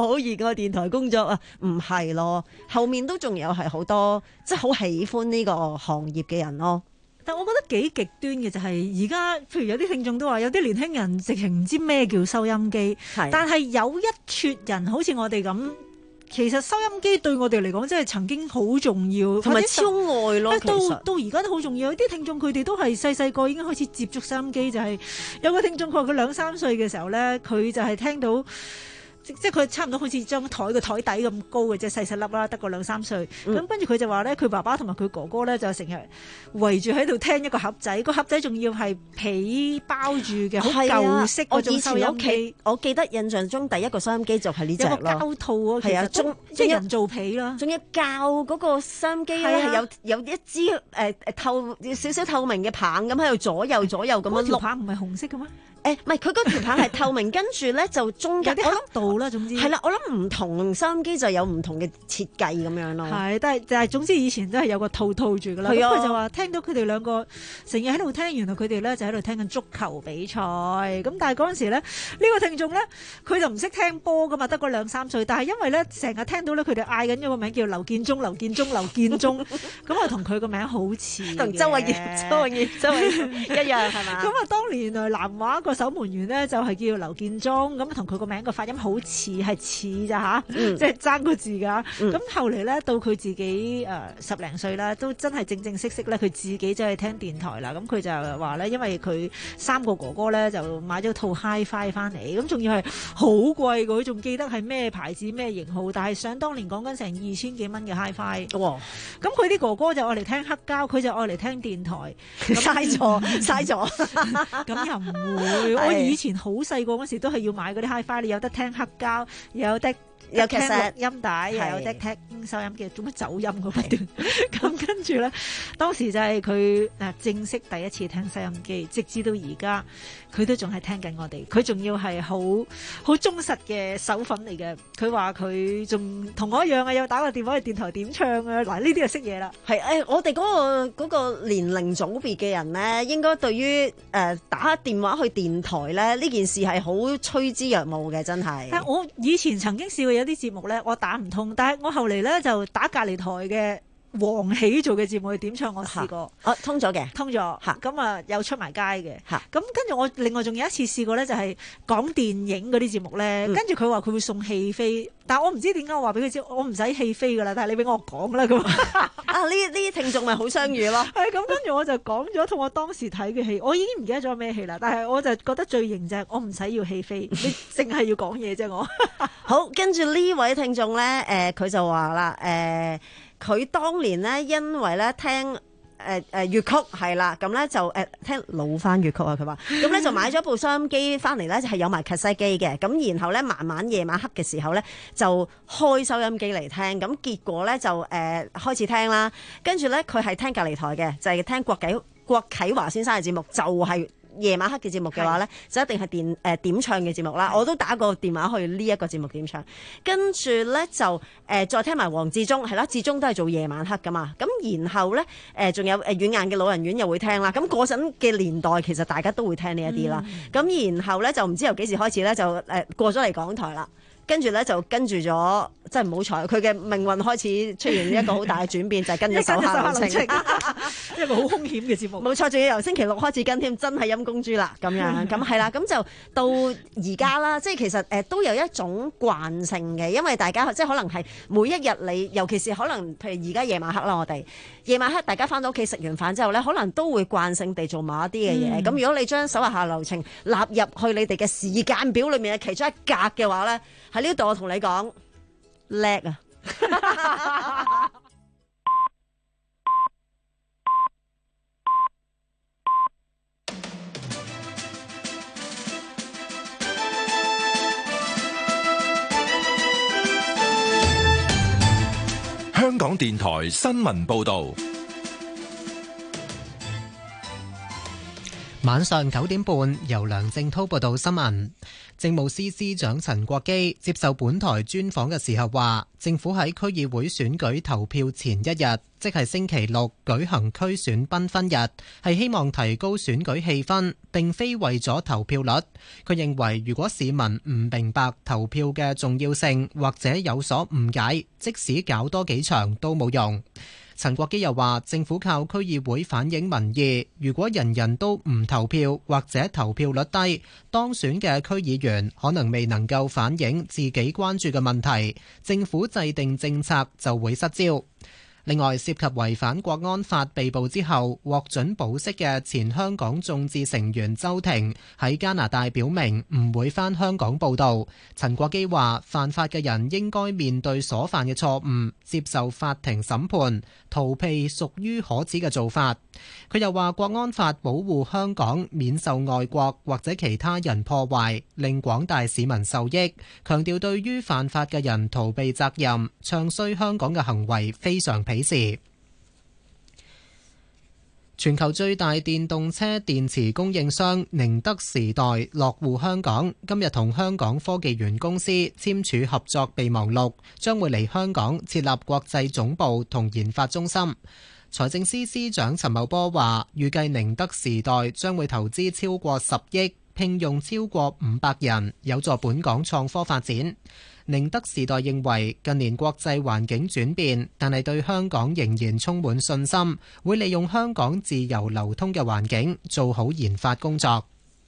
好熱愛電台工作啊，唔係咯，後面都仲有係好多即係好喜歡呢個行業嘅人咯。 但我覺得幾極端嘅就係而家，譬如有啲聽眾都話，有啲年輕人直情唔知咩叫收音機，但係有一撮人好似我哋咁。其實收音機對我哋嚟講，真係曾經好重要， 同埋超愛咯。 到到而家都好重要。有啲聽眾佢哋都係細細個已經開始接觸收音機，就係、是、有個聽眾佢話佢兩三歲嘅時候咧，佢就係聽到。即即係佢差唔多好似張台個台底咁高嘅啫，細細粒啦，得個兩三歲。咁跟住佢就話咧，佢爸爸同埋佢哥哥咧就成日圍住喺度聽一個盒仔，個盒仔仲要係皮包住嘅，好舊式嗰種收音機。 我記得印象中第一個收音機就係呢隻咯， 有個膠套啊， 係啊，仲即係人造皮啦， 仲要教嗰個收音機咧係有有一支誒誒透少少透明嘅棒咁喺度左右左右咁樣碌。 條棒唔係紅色嘅咩？ 誒唔係，佢嗰條棒係透明，跟住咧就中間有啲黑度啦，總之係啦。我諗唔同收音機就有唔同嘅設計咁樣咯。 係，但係但係總之以前都係有個套套住㗎啦。咁佢就話聽到佢哋兩個成日喺度聽，原來佢哋咧就喺度聽緊足球比賽。咁但係嗰陣時咧，呢、呢個聽眾咧佢就唔識聽波㗎嘛，得個兩三歲。但係因為咧成日聽到咧佢哋嗌緊一個名叫劉建忠、劉建忠、劉建忠，咁啊同佢個名好似， 同周慧賢、周慧賢、周慧賢一樣係嘛？ 咁啊，當年原來南華個守門員咧就係叫劉建忠，咁同佢個名個發音好似係似咋吓，嗯、即係爭個字㗎。咁、嗯、後嚟咧到佢自己誒、呃、十零歲啦，都真係正正式式咧，佢自己就係聽電台啦。咁佢就話咧，因為佢三個哥哥咧就買咗套 Hi-Fi 翻嚟，咁仲要係好貴㗎，佢仲記得係咩牌子咩型號，但係想當年講緊成二千幾蚊嘅 Hi-Fi。哇！咁佢啲哥哥就愛嚟聽黑膠，佢就愛嚟聽電台， 嘥咗嘥咗。 咁又唔會，我以前好細個嗰時都係要買嗰啲 Hi-Fi， 你有得聽黑膠，有得有聽錄音帶，又有得聽收音機，做乜走音嗰不斷？咁跟住咧，當時就係佢誒正式第一次聽收音機，直至到而家，佢都仲係聽緊我哋。佢仲要係好好忠實嘅手粉嚟嘅。佢話佢仲同我一樣啊，有打個電話去電台點唱啊！嗱，呢啲就識嘢啦。 係誒、哎，我哋嗰、嗰個嗰個年齡組別嘅人咧，應該對於誒、呃、打電話去電台咧呢件事係好趨之若鶩嘅，真係。 但我以前曾經試過有啲節目咧，我打唔通，但係我後嚟咧就打隔離台嘅黃喜做嘅節目去點唱，我試過， 哦通咗嘅， 通咗，嚇咁啊有出埋街嘅，嚇咁跟住我另外仲有一次試過咧，就係講電影嗰啲節目咧，跟住佢話佢會送戲飛，但係我唔知點解我話俾佢知，我唔使戲飛噶啦，但係你俾我講啦咁啊呢呢啲聽眾咪好相遇咯， 係咁跟住我就講咗同我當時睇嘅戲，我已經唔記得咗咩戲啦，但係我就覺得最型就係我唔使要戲飛，你淨係要講嘢啫我。 好，跟住呢位聽眾咧，誒、呃、佢就話啦，誒、呃。佢當年咧，因為咧聽誒誒粵曲係啦，咁咧就誒、呃、聽老翻粵曲啊。佢話咁咧就買咗部收音機翻嚟咧，就係有埋卡西機嘅。咁然後咧，慢慢夜晚黑嘅時候咧，就開收音機嚟聽。咁結果咧就誒、呃、開始聽啦。跟住咧，佢係聽隔離台嘅，就係、是、聽郭啟郭啟華先生嘅節目，就係、是。夜晚黑嘅節目嘅話咧，就一定係電誒、呃、點唱嘅節目啦。我都打過電話去呢一個節目點唱，跟住咧就誒、呃、再聽埋黃志忠係啦，志忠都係做夜晚黑噶嘛。咁然後咧誒仲有誒軟硬嘅老人院又會聽啦。咁嗰陣嘅年代其實大家都會聽呢一啲啦。咁、嗯、然後咧就唔知由幾時開始咧就誒、呃、過咗嚟港台啦。跟住咧就跟住咗，真係唔好彩，佢嘅命運開始出現一個好大嘅轉變，就係跟咗手下留情， 一個好兇險嘅節目。 冇錯，仲要由星期六開始跟添，真係陰公豬啦咁樣。咁係啦，咁就到而家啦，即係其實誒、呃、都有一種慣性嘅，因為大家即係可能係每一日你，尤其是可能譬如而家夜晚黑啦，我哋夜晚黑大家翻到屋企食完飯之後咧，可能都會慣性地做某一啲嘅嘢。咁、嗯、如果你將手下留情納入去你哋嘅時間表裏面嘅其中一格嘅話咧，喺呢度我同你講叻啊！ 香港電台新聞報道。 晚上九點半，由梁正滔報道新聞。政務司司長陳國基接受本台專訪嘅時候話，政府喺區議會選舉投票前一日，即係星期六舉行區選繽紛日，係希望提高選舉氣氛，並非為咗投票率。佢認為，如果市民唔明白投票嘅重要性，或者有所誤解，即使搞多幾場都冇用。陳國基又話，政府靠區議會反映民意，如果人人都唔投票或者投票率低，當選嘅區議員可能未能夠反映自己關注嘅問題，政府制定政策就會失焦。另外，涉及違反國安法被捕之後獲准保釋嘅前香港眾志成員周庭喺加拿大表明唔會返香港報到。陳國基話，犯法嘅人應該面對所犯嘅錯誤，接受法庭審判，逃避屬於可恥嘅做法。佢又話，國安法保護香港免受外國或者其他人破壞，令廣大市民受益。強調對於犯法嘅人逃避責任、唱衰香港嘅行為非常鄙視。全球最大電動車電池供應商寧德時代落戶香港，今日同香港科技園公司簽署合作備忘錄，將會嚟香港設立國際總部同研發中心。財政司司長陳茂波話，預計寧德時代將會投資超過十億，聘用超過五百人，有助本港創科發展。寧德時代認為近年國際環境轉變，但係對香港仍然充滿信心，會利用香港自由流通嘅環境做好研發工作。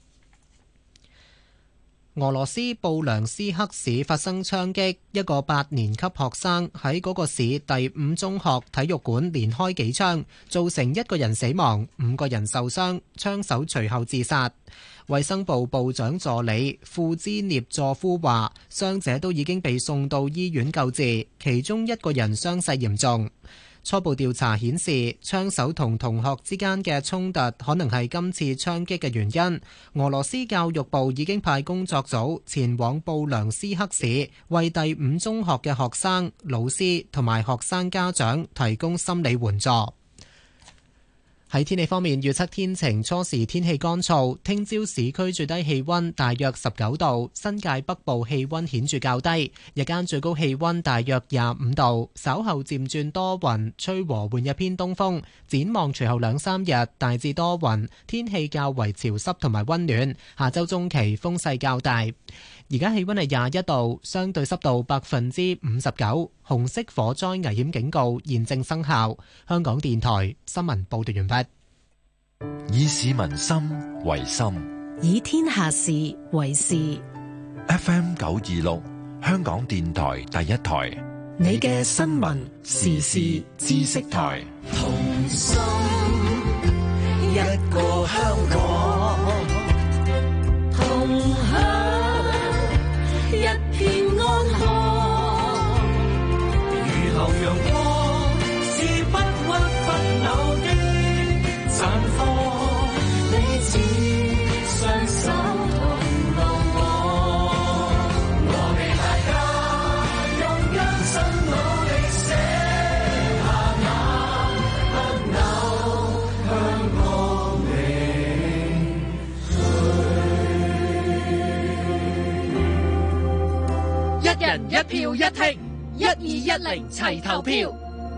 俄羅斯布良斯克市發生槍擊，一個八年級學生喺嗰個市第五中學體育館連開幾槍，造成一個人死亡，五個人受傷，槍手隨後自殺。衛生部部長助理庫茲涅佐夫話，傷者都已經被送到醫院救治，其中一個人傷勢嚴重。初步調查顯示，槍手同同學之間嘅衝突可能係今次槍擊嘅原因。俄羅斯教育部已經派工作組前往布良斯克市，為第五中學嘅學生、老師同埋學生家長提供心理援助。喺天氣方面，預測天晴，初時天氣乾燥。聽朝市區最低氣溫大約十九度，新界北部氣溫顯著較低。日間最高氣溫大約廿五度，稍後漸轉多雲，吹和緩一偏東風。展望隨後兩三日大致多雲，天氣較為潮濕同埋溫暖。下周中期風勢較大。而家氣溫係廿一度，相對濕度百分之五十九。紅色火災危險警告現正生效。香港電台新聞報道完畢。 以市民心為心， 以天下事為事。 F M 九二六，香港電台第一台， 你嘅新聞時事知識台。 同心一個香港，同享一片安康。如後陽光是不屈不撓的綻放，你只雙手同路過。我哋大家用艱辛努力寫下那不朽香港名句。一人一票一剔，一二一零齊投票。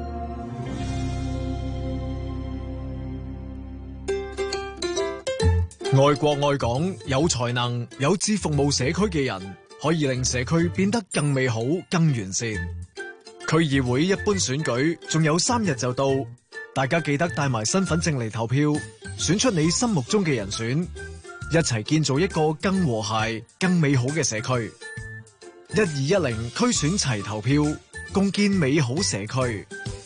愛國愛港、有才能、有志服務社區嘅人，可以令社區變得更美好、更完善。區議會一般選舉仲有三日就到，大家記得帶埋身份證嚟投票，選出你心目中嘅人選，一齊建造一個更和諧、更美好嘅社區。一二一零區選齊投票，共建美好社區。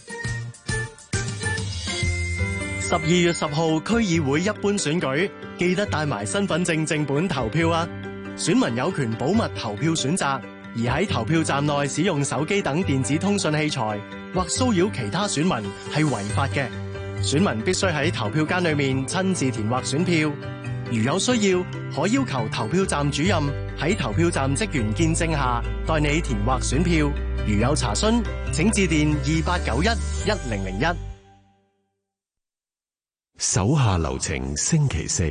十二月十號區議會一般選舉，記得帶埋身份證正本投票啊！選民有權保密投票選擇，而喺投票站內使用手機等電子通訊器材或騷擾其他選民係違法嘅。選民必須喺投票間裏面親自填劃選票，如有需要，可要求投票站主任喺投票站職員見證下代你填劃選票。如有查詢，請致電二八九一一零零一。 手下留情，星期四。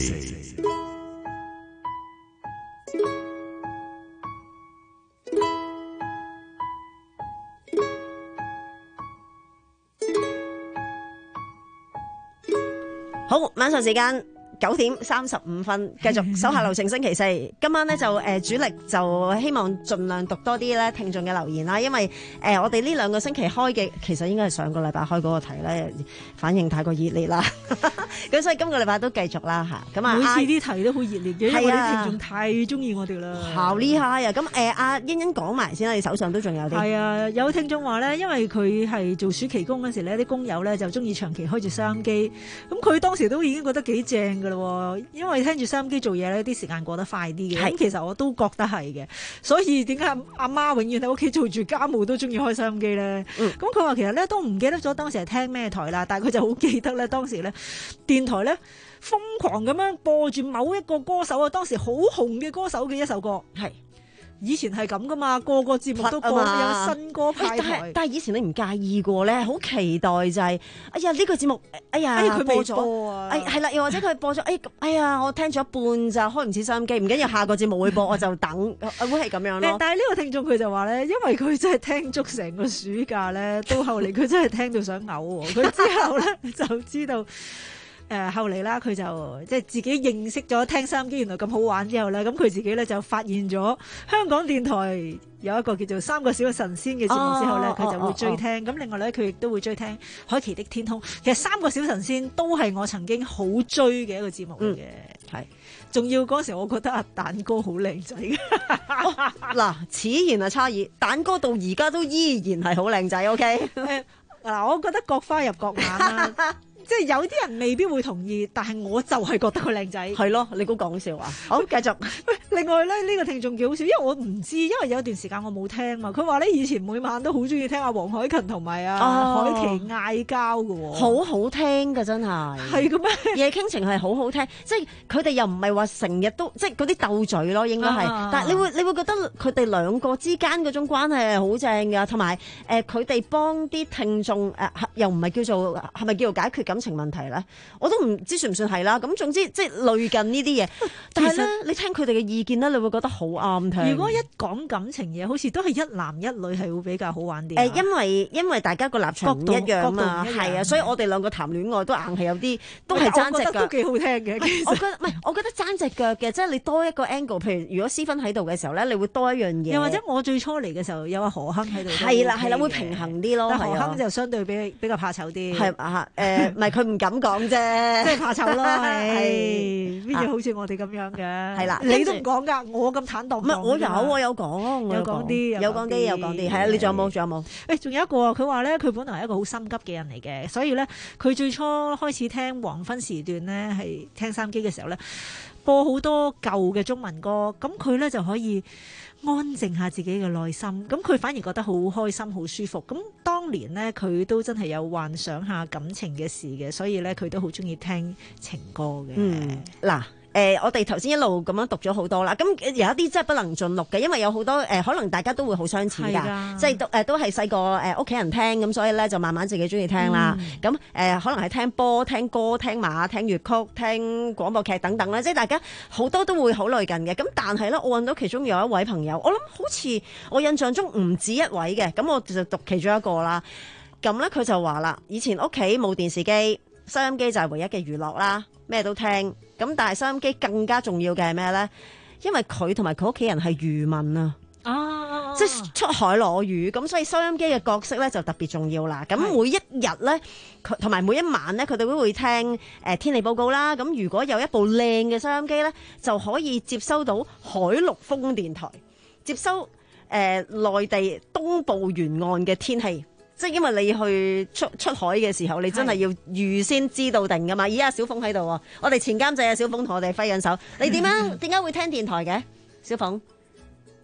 好，晚上時間九點三十五分，繼續手下留情星期四。今晚咧就誒、呃、主力就希望盡量讀多啲咧聽眾嘅留言啦，因為誒、呃、我哋呢兩個星期開嘅，其實應該係上個禮拜開嗰個題咧，反應太過熱烈啦。咁所以今個禮拜都繼續啦嚇。咁啊， 每次啲題都好熱烈嘅，因為係啊啲聽眾太中意我哋啦。 好厲害啊！咁誒阿欣欣講埋先啦，你手上都仲有啲。 係啊，有聽眾話咧，因為佢係做暑期工嗰時咧，啲工友咧就中意長期開住收音機，咁佢當時都已經覺得幾正㗎咯，因為聽住收音機做嘢咧，啲時間過得快啲嘅。咁其實我都覺得係嘅，所以點解阿媽永遠喺屋企做住家務都中意開收音機咧？咁佢話其實咧都唔記得咗當時係聽咩台啦，但係佢就好記得咧當時咧電台咧瘋狂咁樣播住某一個歌手啊，當時好紅嘅歌手嘅一首歌。 係。 以前係咁噶嘛，個個節目都播有新歌派台。 但係但係以前你唔介意過咧，好期待就係、是，哎呀呢、這個節目，哎呀佢播咗，播啊、 哎係啦，又或者佢播咗，哎哎呀我聽咗一半咋，開唔切收音機，唔緊要，下個節目會播，我就等，會係咁樣咯。 但係呢個聽眾佢就話咧，因為佢真係聽足成個暑假咧，到後嚟佢真係聽到想嘔喎，佢之後咧就知道。誒、呃、後嚟啦，佢就即係自己認識咗聽收音機原來咁好玩之後咧，咁佢自己咧就發現咗香港電台有一個叫做三個小嘅神仙嘅節目之後咧，佢、哦、就會追聽。咁、哦哦、另外咧，佢亦都會追聽海琪的天空。其實三個小神仙都係我曾經好追嘅一個節目嚟嘅。係、嗯，仲要嗰時我覺得阿蛋哥好靚仔嘅。 嗱、哦，此言啊差異，蛋哥到而家都依然係好靚仔。O K， 嗱，我覺得各花入各眼啦。即係有啲人未必會同意，但係我就係覺得佢靚仔。 係咯，你估講笑啊？好，繼續。 另外咧，呢、呢個聽眾幾好笑，因為我唔知，因為有一段時間我冇聽嘛。佢話咧以前每晚都好中意聽阿黃凱芹同埋阿海琪嗌交㗎喎， 好好聽㗎真係。係嘅咩？夜傾情係好好聽，即係佢哋又唔係話成日都即係嗰啲鬥嘴咯，應該係。啊、但係你會你會覺得佢哋兩個之間嗰種關係係好正㗎，同埋誒佢哋幫啲聽眾誒、呃、又唔係叫做係咪叫做解決感情問題咧？我都唔知算唔算係啦。咁總之即係類近呢啲嘢，但係咧你聽佢哋嘅意見咧，你會覺得好啱聽。 如果一講感情嘢，好似都係一男一女係會比較好玩啲。 誒，因為因為大家個立場唔一樣嘛，係啊，所以我哋兩個談戀愛都硬係有啲都係爭隻腳， 都幾好聽嘅。其實我覺得唔係，我覺得爭隻腳嘅，即係你多一個 angle。譬如如果思芬喺度嘅時候咧，你會多一樣嘢。 又或者我最初嚟嘅時候有阿何鏗喺度， 係啦係啦，會平衡啲咯。 但何鏗就相對比比較怕醜啲。 係啊誒，唔係佢唔敢講啫， 即係怕醜咯。係邊嘢好似我哋咁樣嘅？係啦，你都唔講㗎，我咁坦蕩。 唔係我有我有講， 有講啲， 有講啲，有講啲。係啊，你仲有冇？仲有冇？ 誒，仲有一個佢話咧，佢本來係一個好心急嘅人嚟嘅，所以咧，佢最初開始聽黃昏時段咧，係聽收音機嘅時候咧，播好多舊嘅中文歌，咁佢咧就可以安靜下自己嘅內心，咁佢反而覺得好開心、好舒服。咁當年咧，佢都真係有幻想下感情嘅事嘅，所以咧，佢都好中意聽情歌嘅。 嗯，嗱。誒、呃，我哋頭先一路咁樣讀咗好多啦，咁有一啲真係不能盡錄嘅，因為有好多誒、呃，可能大家都會好相似㗎，即係都誒都係細個誒屋企人聽，咁所以咧就慢慢自己中意聽啦。咁、嗯、誒、呃、可能係聽波、聽歌、聽馬、聽粵曲、聽廣播劇等等啦，即係大家好多都會好類近嘅。咁但係咧，我揾到其中有一位朋友，我諗好似我印象中唔止一位嘅，咁我就讀其中一個啦。咁咧佢就話啦，以前屋企冇電視機，收音機就係唯一嘅娛樂啦，咩都聽。咁但係收音機更加重要嘅係咩咧？因為佢同埋佢屋企人係漁民啊，啊即係出海攞魚，咁所以收音機嘅角色咧就特別重要啦。咁每一日咧，佢同埋每一晚咧，佢哋都會聽誒、呃、天氣報告啦。咁如果有一部靚嘅收音機咧，就可以接收到海陸豐電台，接收誒、呃、內地東部沿岸嘅天氣。即係因為你去出出海嘅時候，你真係要預先知道定噶嘛？而家小鳳喺度喎，我哋前監製阿小鳳同我哋揮緊手。你點樣點解會聽電台嘅？小鳳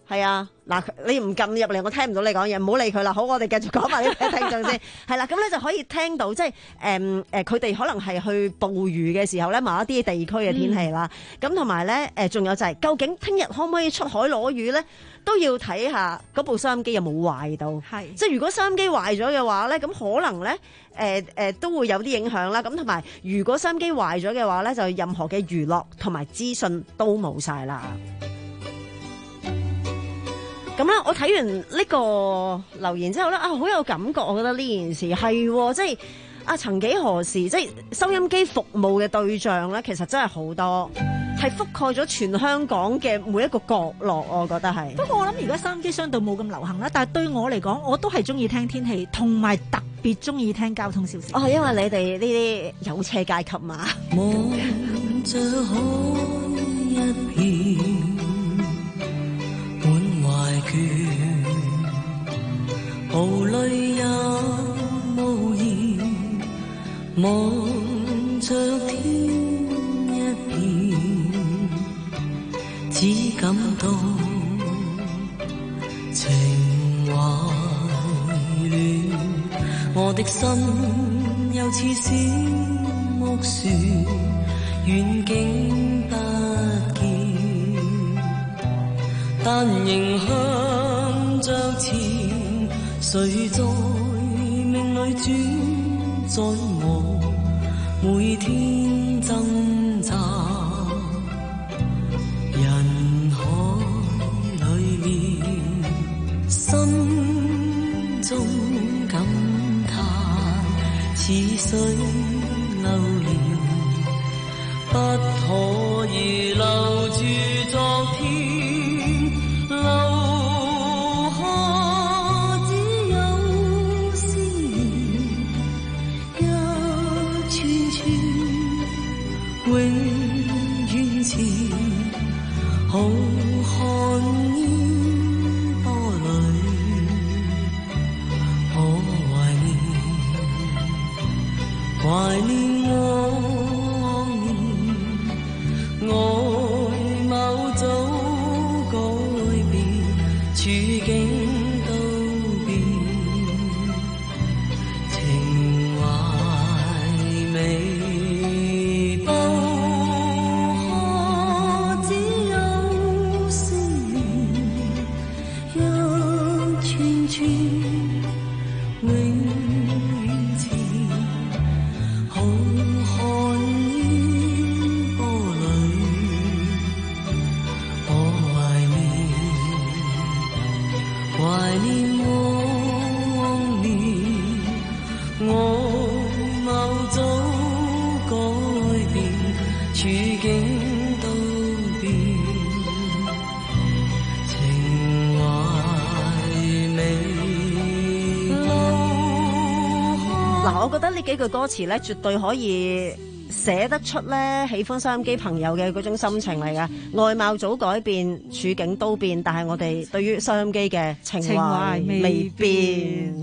係啊，嗱，你唔撳入嚟，我聽唔到你講嘢，唔好理佢啦。好，我哋繼續講埋呢啲聽眾先。係啦，咁咧就可以聽到，即係誒誒，佢哋可能係去捕魚嘅時候咧，某一啲地區嘅天氣啦。咁同埋咧，誒，仲有就係、是、究竟聽日可唔可以出海攞魚咧？都要睇下嗰部收音機有冇壞到。係，即係如果收音機壞咗嘅話咧，咁可能咧，誒、呃、誒、呃、都會有啲影響啦。咁同埋，如果收音機壞咗嘅話咧，就任何嘅娛樂同埋資訊都冇晒啦。咁啦，我睇完呢個留言之後咧，啊，好有感覺，我覺得呢件事係即係啊，曾幾何時，即係收音機服務嘅對象咧，其實真係好多，係覆蓋咗全香港嘅每一個角落，我覺得係。 不過我諗而家收音機相對冇咁流行啦，但係對我嚟講，我都係中意聽天氣，同埋特別中意聽交通消息。 哦，因為你哋呢啲有車階級嘛。 望着海一片懷倦，無淚也無言，望着天一片，只感到情懷亂。我的心又似小木船，遠景不見，但仍向着前，誰在命裏轉，在我每天掙扎，人海裏面，心中感嘆，似水流年，不可以留住昨天。留下只有思念，一串串永遠前，浩瀚煙波裏，我懷念，懷念往年，外貌早處境都變，情懷未報下，只有思念，一串串永遠前，浩瀚煙波裏，我懷念。懷念往年，外貌早改變，處境都變，情懷未留下。 嗱，我覺得呢幾句歌詞咧，絕對可以寫得出咧喜歡收音機朋友嘅嗰種心情嚟嘅。外貌早改變，處境都變，但係我哋對於收音機嘅情懷未變。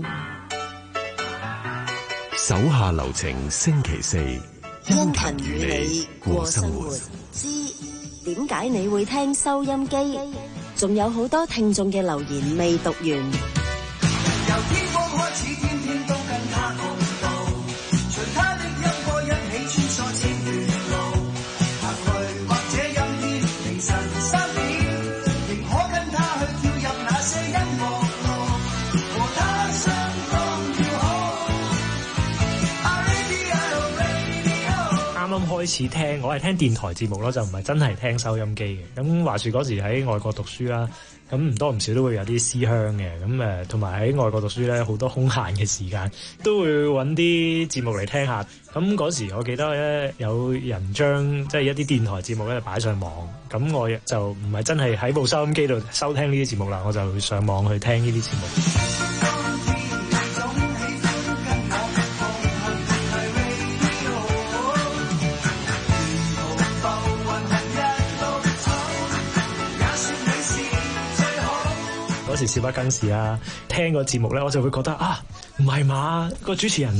手下留情，星期四， 殷勤與你過生活。 知點解你會聽收音機？仲有好多聽眾嘅留言未讀完。 由天光開始，天天都跟他共度，隨他的音波一起穿梭千段路，行去或者陰天凌晨三點，仍可跟他去跳入那些音樂路，和他相當要好。 啱啱開始聽，我係聽電台節目咯，就唔係真係聽收音機嘅。咁話說嗰時喺外國讀書啦。咁唔多唔少都會有啲思鄉嘅，咁誒同埋喺外國讀書咧，好多空閒嘅時間，都會揾啲節目嚟聽下。咁嗰時我記得咧，有人將即係一啲電台節目咧擺上網，咁我就唔係真係喺部收音機度收聽呢啲節目啦，我就上網去聽呢啲節目。嗰時少不更事啦，聽個節目咧，我就會覺得啊，唔係嘛，個主持人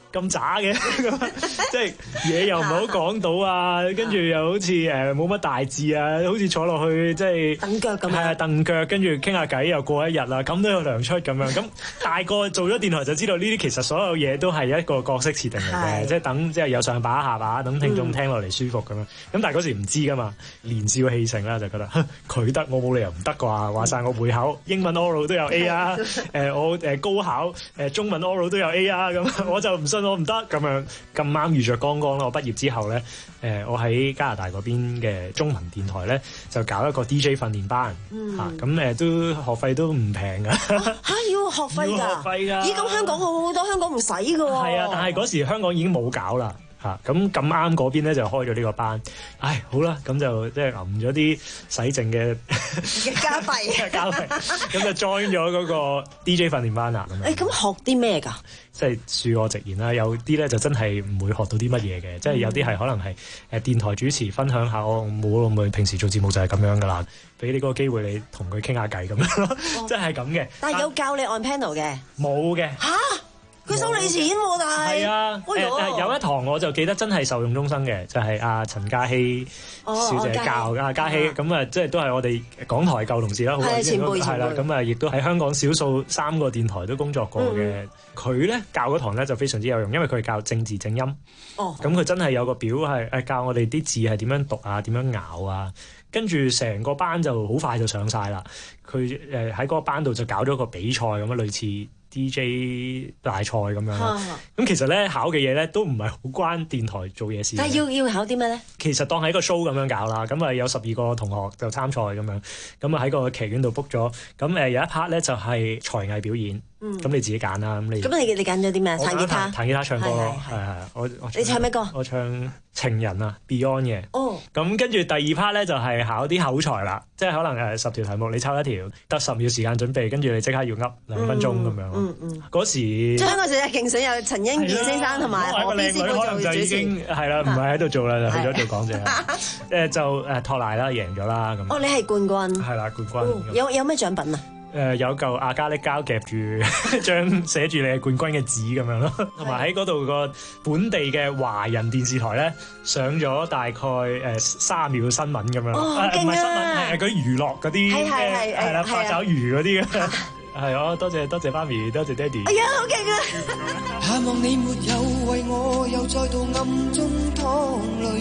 咁渣嘅，即係嘢又唔好講到啊，跟住又好似誒冇乜大志啊，好似坐落去即係蹬腳咁樣， 係啊蹬腳，跟住傾下偈又過一日啦，咁都有糧出咁樣。咁大個做咗電台就知道呢啲其實所有嘢都係一個角色設定嚟嘅，即係等即係有上把下把，等聽眾聽落嚟舒服咁樣。咁、嗯、但係嗰時唔知噶嘛，年少氣盛啦，就覺得佢得我冇理由唔得啩，話晒我會考英文 oral 都有 A 啊，誒、呃、我誒高考誒中文 oral 都有 A 啊，咁我就唔信我唔得咁樣。咁啱遇着剛剛啦，我畢業之後咧，誒、呃、我喺加拿大嗰邊嘅中文電台咧就搞一個 D J 訓練班，嚇咁誒都學費都唔平噶嚇， 要學費㗎， 要學費㗎， 咦咁香港好好多，香港唔使㗎喎， 係啊，但係嗰時香港已經冇搞啦。嚇咁咁啱嗰邊咧就開咗呢個班，唉好啦，咁就即係揞咗啲洗剩嘅嘅加幣， 加幣，咁就 join 咗嗰個 D J 訓練班啦。 誒咁學啲咩㗎？ 即係恕我直言啦，有啲咧就真係唔會學到啲乜嘢嘅，即係有啲係可能係誒電台主持分享下，我冇我咪平時做節目就係咁樣㗎啦，俾你嗰個機會你同佢傾下偈咁樣咯，即係咁嘅。 但係有教你按 panel 嘅？ 冇嘅。 嚇！佢收你錢喎，但係係啊，誒有一堂我就記得真係受用終生嘅，就係阿陳嘉希小姐教阿嘉希，咁啊即係都係我哋港台舊同事啦，好耐前輩係啦，咁啊亦都喺香港少數三個電台都工作過嘅。佢咧教嗰堂咧就非常之有用，因為佢係教正字正音。哦，咁佢真係有個表係誒教我哋啲字係點樣讀啊，點樣咬啊，跟住成個班就好快就上晒啦。佢誒喺嗰個班度就搞咗個比賽咁樣，類似D J 大賽咁樣，咁、啊、其實咧考嘅嘢咧都唔係好關電台做嘢事。 但係要要考啲咩咧？其實當係一個 show 咁樣搞啦，咁啊有十二個同學就參賽咁樣，咁啊喺個劇院度 book 咗，咁誒有一 part 咧就係才藝表演，咁、嗯、你自己揀啦。咁你咁你你揀咗啲咩？彈吉他、 彈吉他唱歌咯，係係我我你唱咩歌？ 我唱情人啊 Beyond 嘅。 哦，咁跟住第二 part 咧就係考啲口才啦，即係可能誒十條題目你抽一條，得十秒時間準備，跟住你即刻要噏兩分鐘咁樣。嗯嗯，嗰時即係嗰時嘅競選有陳英健先生同埋何必師傅做主持， 係啦，唔係喺度做啦，就去咗做講者。誒就誒托賴啦，贏咗啦咁。 哦，你係冠軍。 係啦，冠軍。 有有咩獎品啊？ 誒有嚿阿加力膠夾住張寫住你係冠軍嘅紙咁樣咯，同埋喺嗰度個本地嘅華人電視台咧上咗大概誒三秒新聞咁樣，唔係新聞係嗰啲娛樂嗰啲，係係係啦，八爪魚嗰啲嘅，係哦，多謝多謝媽咪，多謝爹哋。 哎呀，好勁啊！ 盼望你沒有為我又再度暗中淌淚，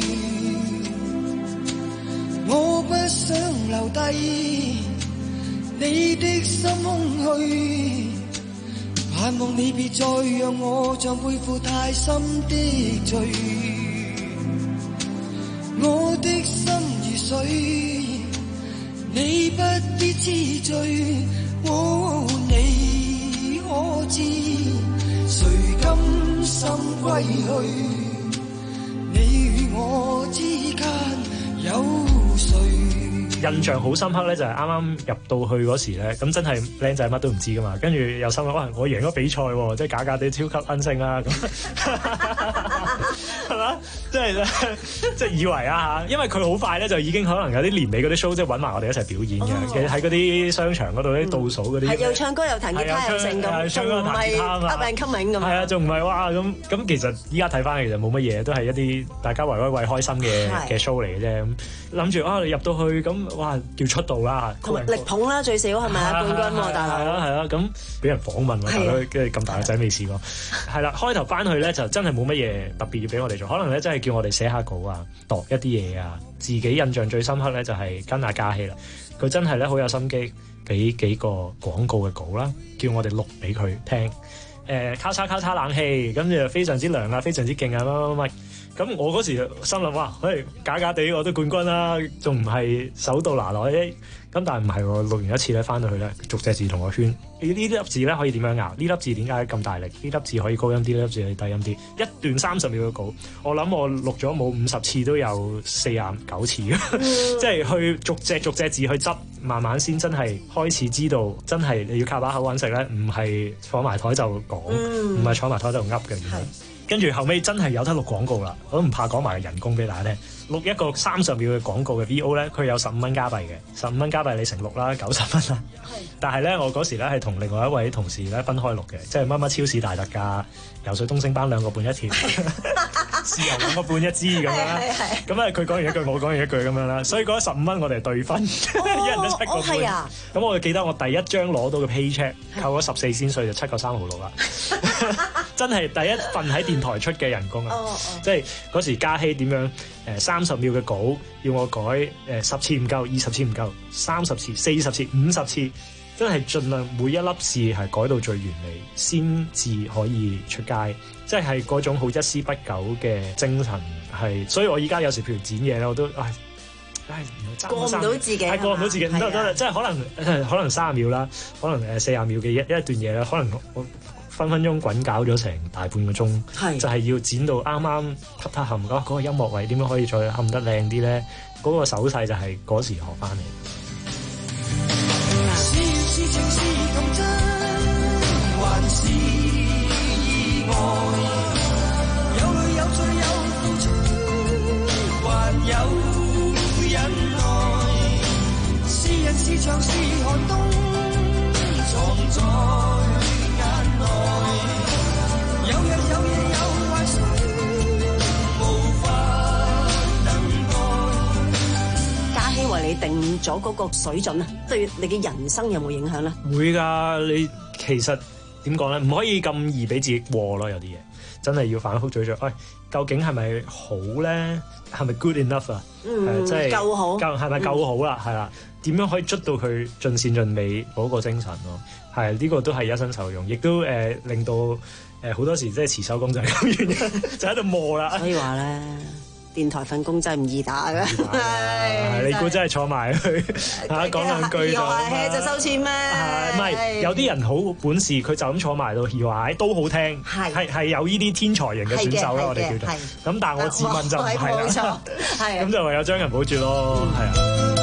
我不想留低你的心空虛，盼望你別再讓我像背負太深的罪，我的心如水，你不必痴醉，哦，你可知誰甘心歸去，你與我之間有誰？ 印象好深刻咧，就係啱啱入到去嗰時咧，咁真係靚仔乜都唔知噶嘛，跟住又心諗哇，我贏咗比賽喎，即係假假地超級恩星啦咁，係嘛？即係即係以為啊嚇，因為佢好快咧就已經可能有啲年尾嗰啲 show 即係揾埋我哋一齊表演嘅，其實喺嗰啲商場嗰度啲倒數嗰啲， 係又唱歌又彈吉他又成咁，仲唔係 up and coming 咁？ 係啊，仲唔係哇咁咁？其實依家睇翻其實冇乜嘢，都係一啲大家為為為開心嘅嘅 show 嚟嘅啫。咁諗住啊，你入到去咁。哇！叫出道啦， 同埋力捧啦，最少係咪啊？冠軍喎，大佬。 係啦係啦，咁俾人訪問喎，大佬，跟住咁大個仔未試過。係啦，開頭翻去咧就真係冇乜嘢特別要俾我哋做，可能咧真係叫我哋寫下稿啊，度一啲嘢啊。自己印象最深刻咧就係跟阿嘉希啦，佢真係咧好有心機，俾幾個廣告嘅稿啦，叫我哋錄俾佢聽。誒，咔嚓咔嚓冷氣，咁就非常之涼啊，非常之勁啊，乜乜乜。咁我嗰時心諗哇，嘿假假地我都冠軍啦，仲唔係手到拿來？咁但係唔係喎，錄完一次咧，翻到去咧，逐隻字同我圈。呢呢粒字咧可以點樣咬？呢粒字點解咁大力？呢粒字可以高音啲，呢粒字可以低音啲。一段三十秒嘅稿，我諗我錄咗冇五十次都有四十九次，即係去逐隻逐隻字去執，慢慢先真係開始知道，真係你要靠把口揾食咧，唔係坐埋台就講，唔係坐埋台就噏嘅。跟住後尾真係有得錄廣告啦，我都唔怕講埋人工俾大家聽。錄一個三十秒嘅廣告嘅 V O 咧，佢有十五蚊加幣嘅，十五蚊加幣你乘六啦，九十蚊啦。但係咧，我嗰時咧係同另外一位同事咧分開錄嘅，即係乜乜超市大特價，游水東星斑兩個半一條，豉油兩個半一支咁樣啦。咁啊，佢講完一句，我講完一句咁樣啦。所以嗰十五蚊我哋係對分，一人都七個半。咁、哦哦、我就記得我第一張攞到嘅 paycheck 扣咗十四先稅就七個三毫六啦。真係第一份喺電台出嘅人工啊！哦哦、即係嗰時嘉熙點樣誒三十秒嘅稿要我改誒十次唔夠，二十次唔夠，三十次、四十次、五十次，真係盡量每一粒字係改到最完美，先至可以出街。即係嗰種好一絲不苟嘅精神係，所以我依家有時譬如剪嘢咧，我都唉唉過唔到自己， 係過唔到自己，唔得得，即係可能可能三十秒啦，可能誒四十秒嘅一一段嘢咧，可能我。分分鐘滾搞咗成大半個鐘，就係要剪到啱啱嗒嗒冚嗰嗰個音樂位，點樣可以再冚得靚啲咧？嗰、嗰個手勢就係嗰時學翻嚟。是是情是咁真，還是意外？有淚有罪有付出，還有忍耐。是人是牆是寒冬，藏在。有日有夜有壞水，無法等待。 嘉熙為你定咗嗰個水準啊，對你嘅人生有冇影響咧？ 會㗎，你其實點講咧？唔可以咁易俾自己過咯，有啲嘢真係要反覆咀嚼。喂、哎，究竟係咪好咧？係咪 good enough 啊？ 嗯， 即係夠好， 夠係咪夠好啦？係啦、嗯，點樣可以捉到佢盡善盡美嗰個精神咯？係呢、這個都係一生受用，亦都誒、呃、令到誒好、呃、多時即係遲收工就係咁原因，就喺度磨啦。 所以話咧，電台份工真係唔易打嘅。 係你估真係坐埋去嚇講兩句就係就收錢咩？ 唔係有啲人好本事，佢就咁坐埋到搖擺都好聽，係係係有呢啲天才型嘅選手啦，我哋叫做。咁但係我自問就唔係啦。冇錯，係咁就唯有將人保住咯，係啊。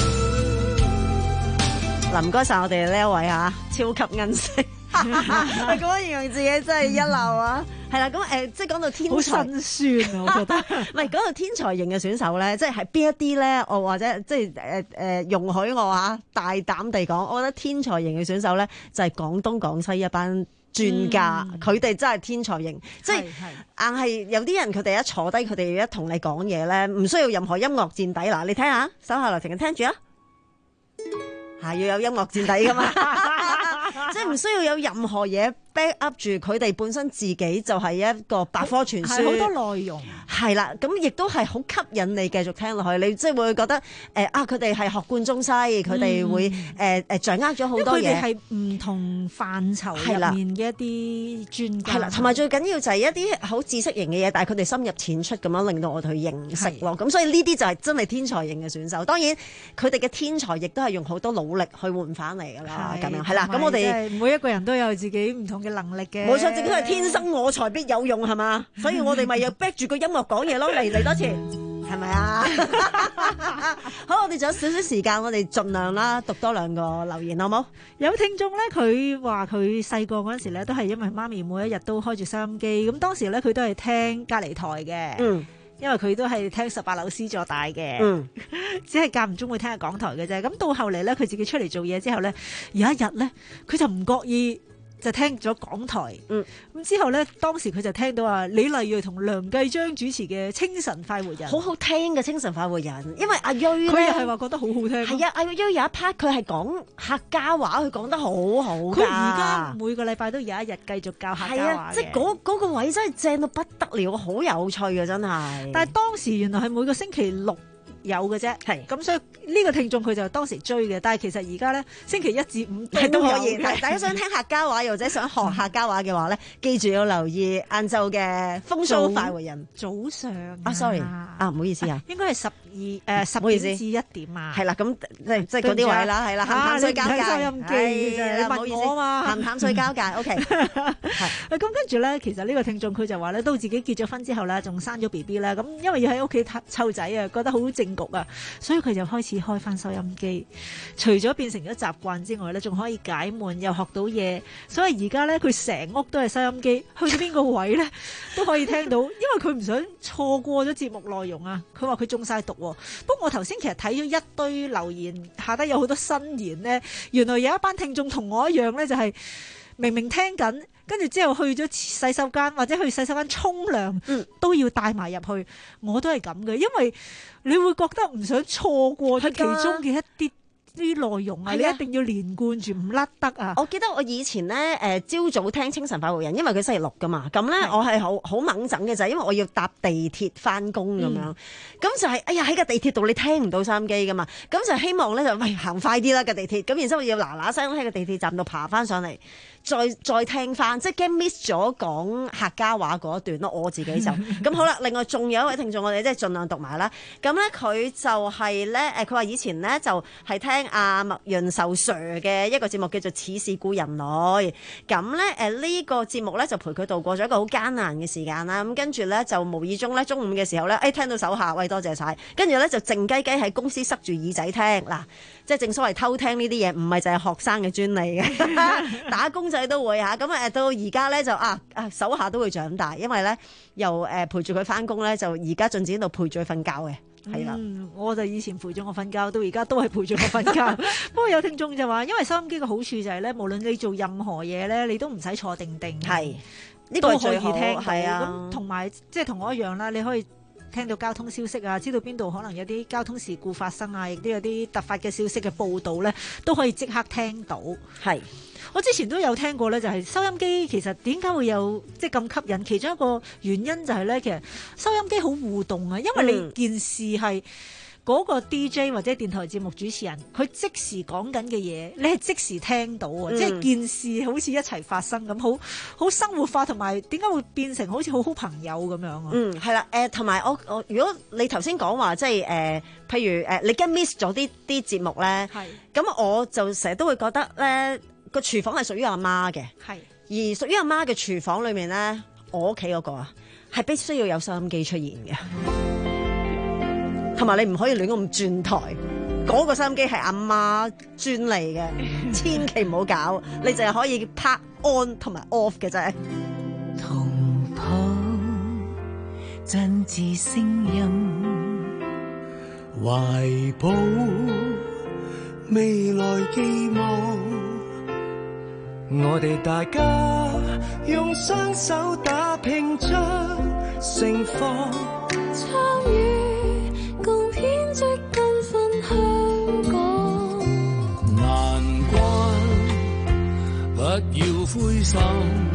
嗱，唔該晒我哋呢一位啊，超級恩星，咁樣形容自己真係一流啊！係啦，咁誒、呃，即係講到天才，好辛酸啊，我覺得。 唔係講到天才型嘅選手咧，即係係邊一啲咧？我或者即係誒誒，容許我啊，大膽地講，我覺得天才型嘅選手咧，就係、是、廣東廣西一班專家，佢哋、嗯、真係天才型，即係硬係有啲人佢哋一坐低，佢哋一同你講嘢咧，唔需要任何音樂墊底。嗱，你聽下，手下留情，聽住啊！係要有音樂墊底噶嘛，即係唔需要有任何嘢 back up 住，佢哋本身自己就係一個百科全書， 好多內容。 係啦，咁亦都係好吸引你繼續聽落去，你即係會覺得誒、呃、啊，佢哋係學貫中西，佢哋、嗯、會誒誒、呃、掌握咗好多嘢。 佢哋係唔同範疇入面嘅一啲專家。 係啦，同埋最緊要就係一啲好知識型嘅嘢，但係佢哋深入淺出咁樣令到我哋去認識咯。咁所以呢啲就係真係天才型嘅選手。當然佢哋嘅天才亦都係用好多努力去換翻嚟㗎啦。咁樣係啦，咁我哋每一個人都有自己唔同嘅能力嘅。 冇錯，自己都係天生我材必有用係嘛，所以我哋咪要逼住個音樂講嘢咯，嚟嚟多次，係咪啊？好，我哋仲有少少時間，我哋盡量啦，讀多兩個留言好冇？ 有聽眾咧，佢話佢細個嗰陣時咧，都係因為媽咪每一日都開住收音機，咁當時咧佢都係聽隔離台嘅，嗯，因為佢都係聽十八樓 C 座大嘅，嗯，只係間唔中會聽下港台嘅啫。咁到後嚟咧，佢自己出嚟做嘢之後咧，有一日咧，佢就唔覺意。就聽咗港台，嗯，咁之後咧，當時佢就聽到啊李麗蕊同梁繼章主持嘅《清晨快活人》， 好好聽嘅《清晨快活人》，因為阿蕊咧， 佢又係話覺得好好聽。 係啊，阿蕊有一 part 佢係講客家話，佢講得好好。佢而家每個禮拜都有一日繼續教客家話嘅， 即係嗰嗰個位真係正到不得了，好有趣嘅真係。 但係當時原來係每個星期六有嘅啫，係咁所以呢個聽眾佢就當時追嘅，但係其實而家咧星期一至五都可以。大家想聽客家話又或者想學客家話嘅話咧，記住要留意晏晝嘅風騷快活人早上啊 ，sorry 啊，唔好意思啊， 應該係十二誒十點至一點啊， 係啦，咁即係即係嗰啲位啦，係啦，鹹淡水交界， 收音機你問我嘛， 鹹淡水交界 ，OK，係咁跟住咧，其實呢個聽眾佢就話咧，都自己結咗婚之後咧，仲生咗 B B 啦，咁因為要喺屋企湊仔啊，覺得好正局啊，所以佢就開始開翻收音機，除咗變成咗習慣之外咧，仲可以解悶又學到嘢，所以而家咧佢成屋都係收音機，去到邊個位咧都可以聽到，因為佢唔想錯過咗節目內容啊。佢話佢中晒毒喎。不過我頭先其實睇咗一堆留言，下低有好多新言咧，原來有一班聽眾同我一樣咧，就係明明聽緊。跟住之後去咗洗手間或者去洗手間沖涼，嗯、都要帶埋入去。我都係咁嘅，因為你會覺得唔想錯過其中嘅一啲啲內容啊，你一定要連貫住唔甩得啊！ 我記得我以前咧誒朝早聽清晨快活人，因為佢星期六噶嘛，咁咧我係好好猛整嘅就係因為我要搭地鐵翻工咁樣，咁、嗯、就係、是、哎呀喺個地鐵度你聽唔到收音機噶嘛，咁就希望咧就喂行快啲啦個地鐵，咁然之後要嗱嗱聲喺個地鐵站度爬翻上嚟。再再聽翻，即係驚 miss 咗講客家話嗰一段咯。我自己就咁好啦。另外仲有一位聽眾，我哋即係盡量讀埋啦。咁咧佢就係咧誒，佢話以前咧就係聽阿麥潤壽 Sir 嘅一個節目叫做《似是故人來》。咁咧誒呢個節目咧就陪佢度過咗一個好艱難嘅時間啦。咁跟住咧就無意中咧中午嘅時候咧，誒聽到手下，喂多謝晒。跟住咧就靜雞雞喺公司塞住耳仔聽嗱，即係正所謂偷聽呢啲嘢，唔係就係學生嘅專利嘅，打工仔都會嚇。咁誒到而家咧就啊啊手下都會長大，因為咧又誒陪住佢翻工咧，就而家進展到陪住佢瞓覺嘅。係啦、 嗯，我就以前陪住我瞓覺，到而家都係陪住我瞓覺。不過有聽眾就話，因為收音機嘅好處就係咧，無論你做任何嘢咧，你都唔使坐定定，係呢、呢個可以聽到。係啊，咁同埋即係同我一樣啦，你可以聽到交通消息啊，知道邊度可能有啲交通事故發生啊，亦都有啲突發嘅消息嘅報導咧，都可以即刻聽到。係。我之前都有聽過咧，就係收音機其實點解會有即係咁吸引？其中一個原因就係咧，其實收音機好互動啊，因為你件事係嗰個 D J 或者電台節目主持人，佢即時講緊嘅嘢，你係即時聽到啊、嗯！即係件事好似一齊發生咁，好好生活化，同埋點解會變成好似好好朋友咁樣啊？ 嗯，係啦，誒同埋我我如果你頭先講話即係誒、呃，譬如誒、呃、你驚 miss 咗啲啲節目咧，係咁我就成日都會覺得咧。個廚房係屬於阿媽嘅，係而屬於阿媽嘅廚房裏面咧，我屋企嗰個啊係必須要有收音機出現嘅，同埋你唔可以亂咁轉台，嗰、嗰個收音機係阿媽專利嘅，千祈唔好搞，你淨係可以拍 on 同埋 off 嘅啫。 同抱真摯聲音，懷抱未來寄望。我哋大家用雙手打拼出盛況，參與共編織繽紛香港。難關不要灰心，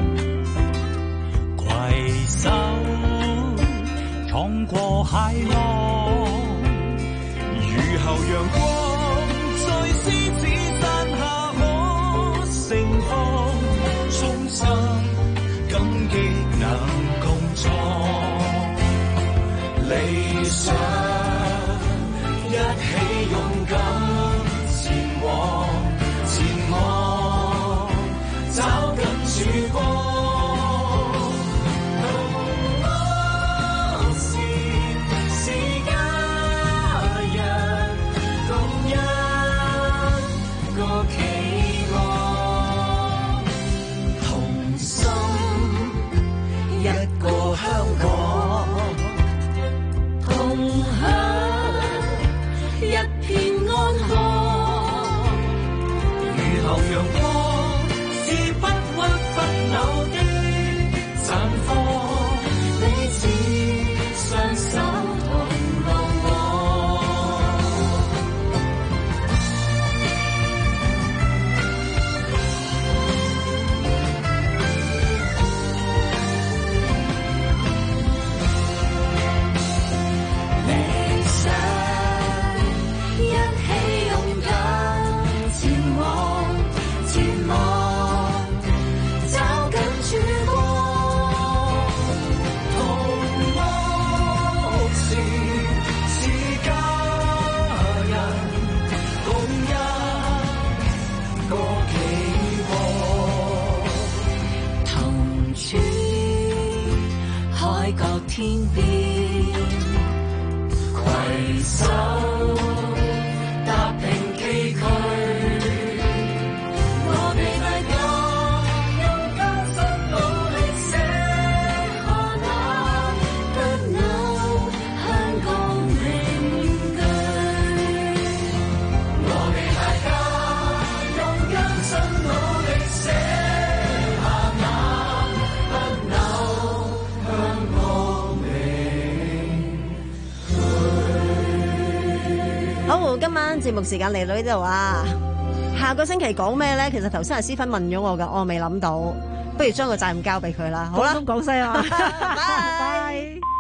攜手闖過海浪，雨後陽光在獅子山下可盛放。衷心感激能共創理想，一起勇敢前往，前往找緊曙光。天邊攜手踏平崎嶇，我哋大家用艱辛努力寫下那不朽香港名好，今晚節目時間嚟到呢度啊。下個星期講咩咧？其實頭先阿思芬問咗我噶，我未諗到，不如將個責任交俾佢啦。好啦， 廣東廣西啊，拜拜。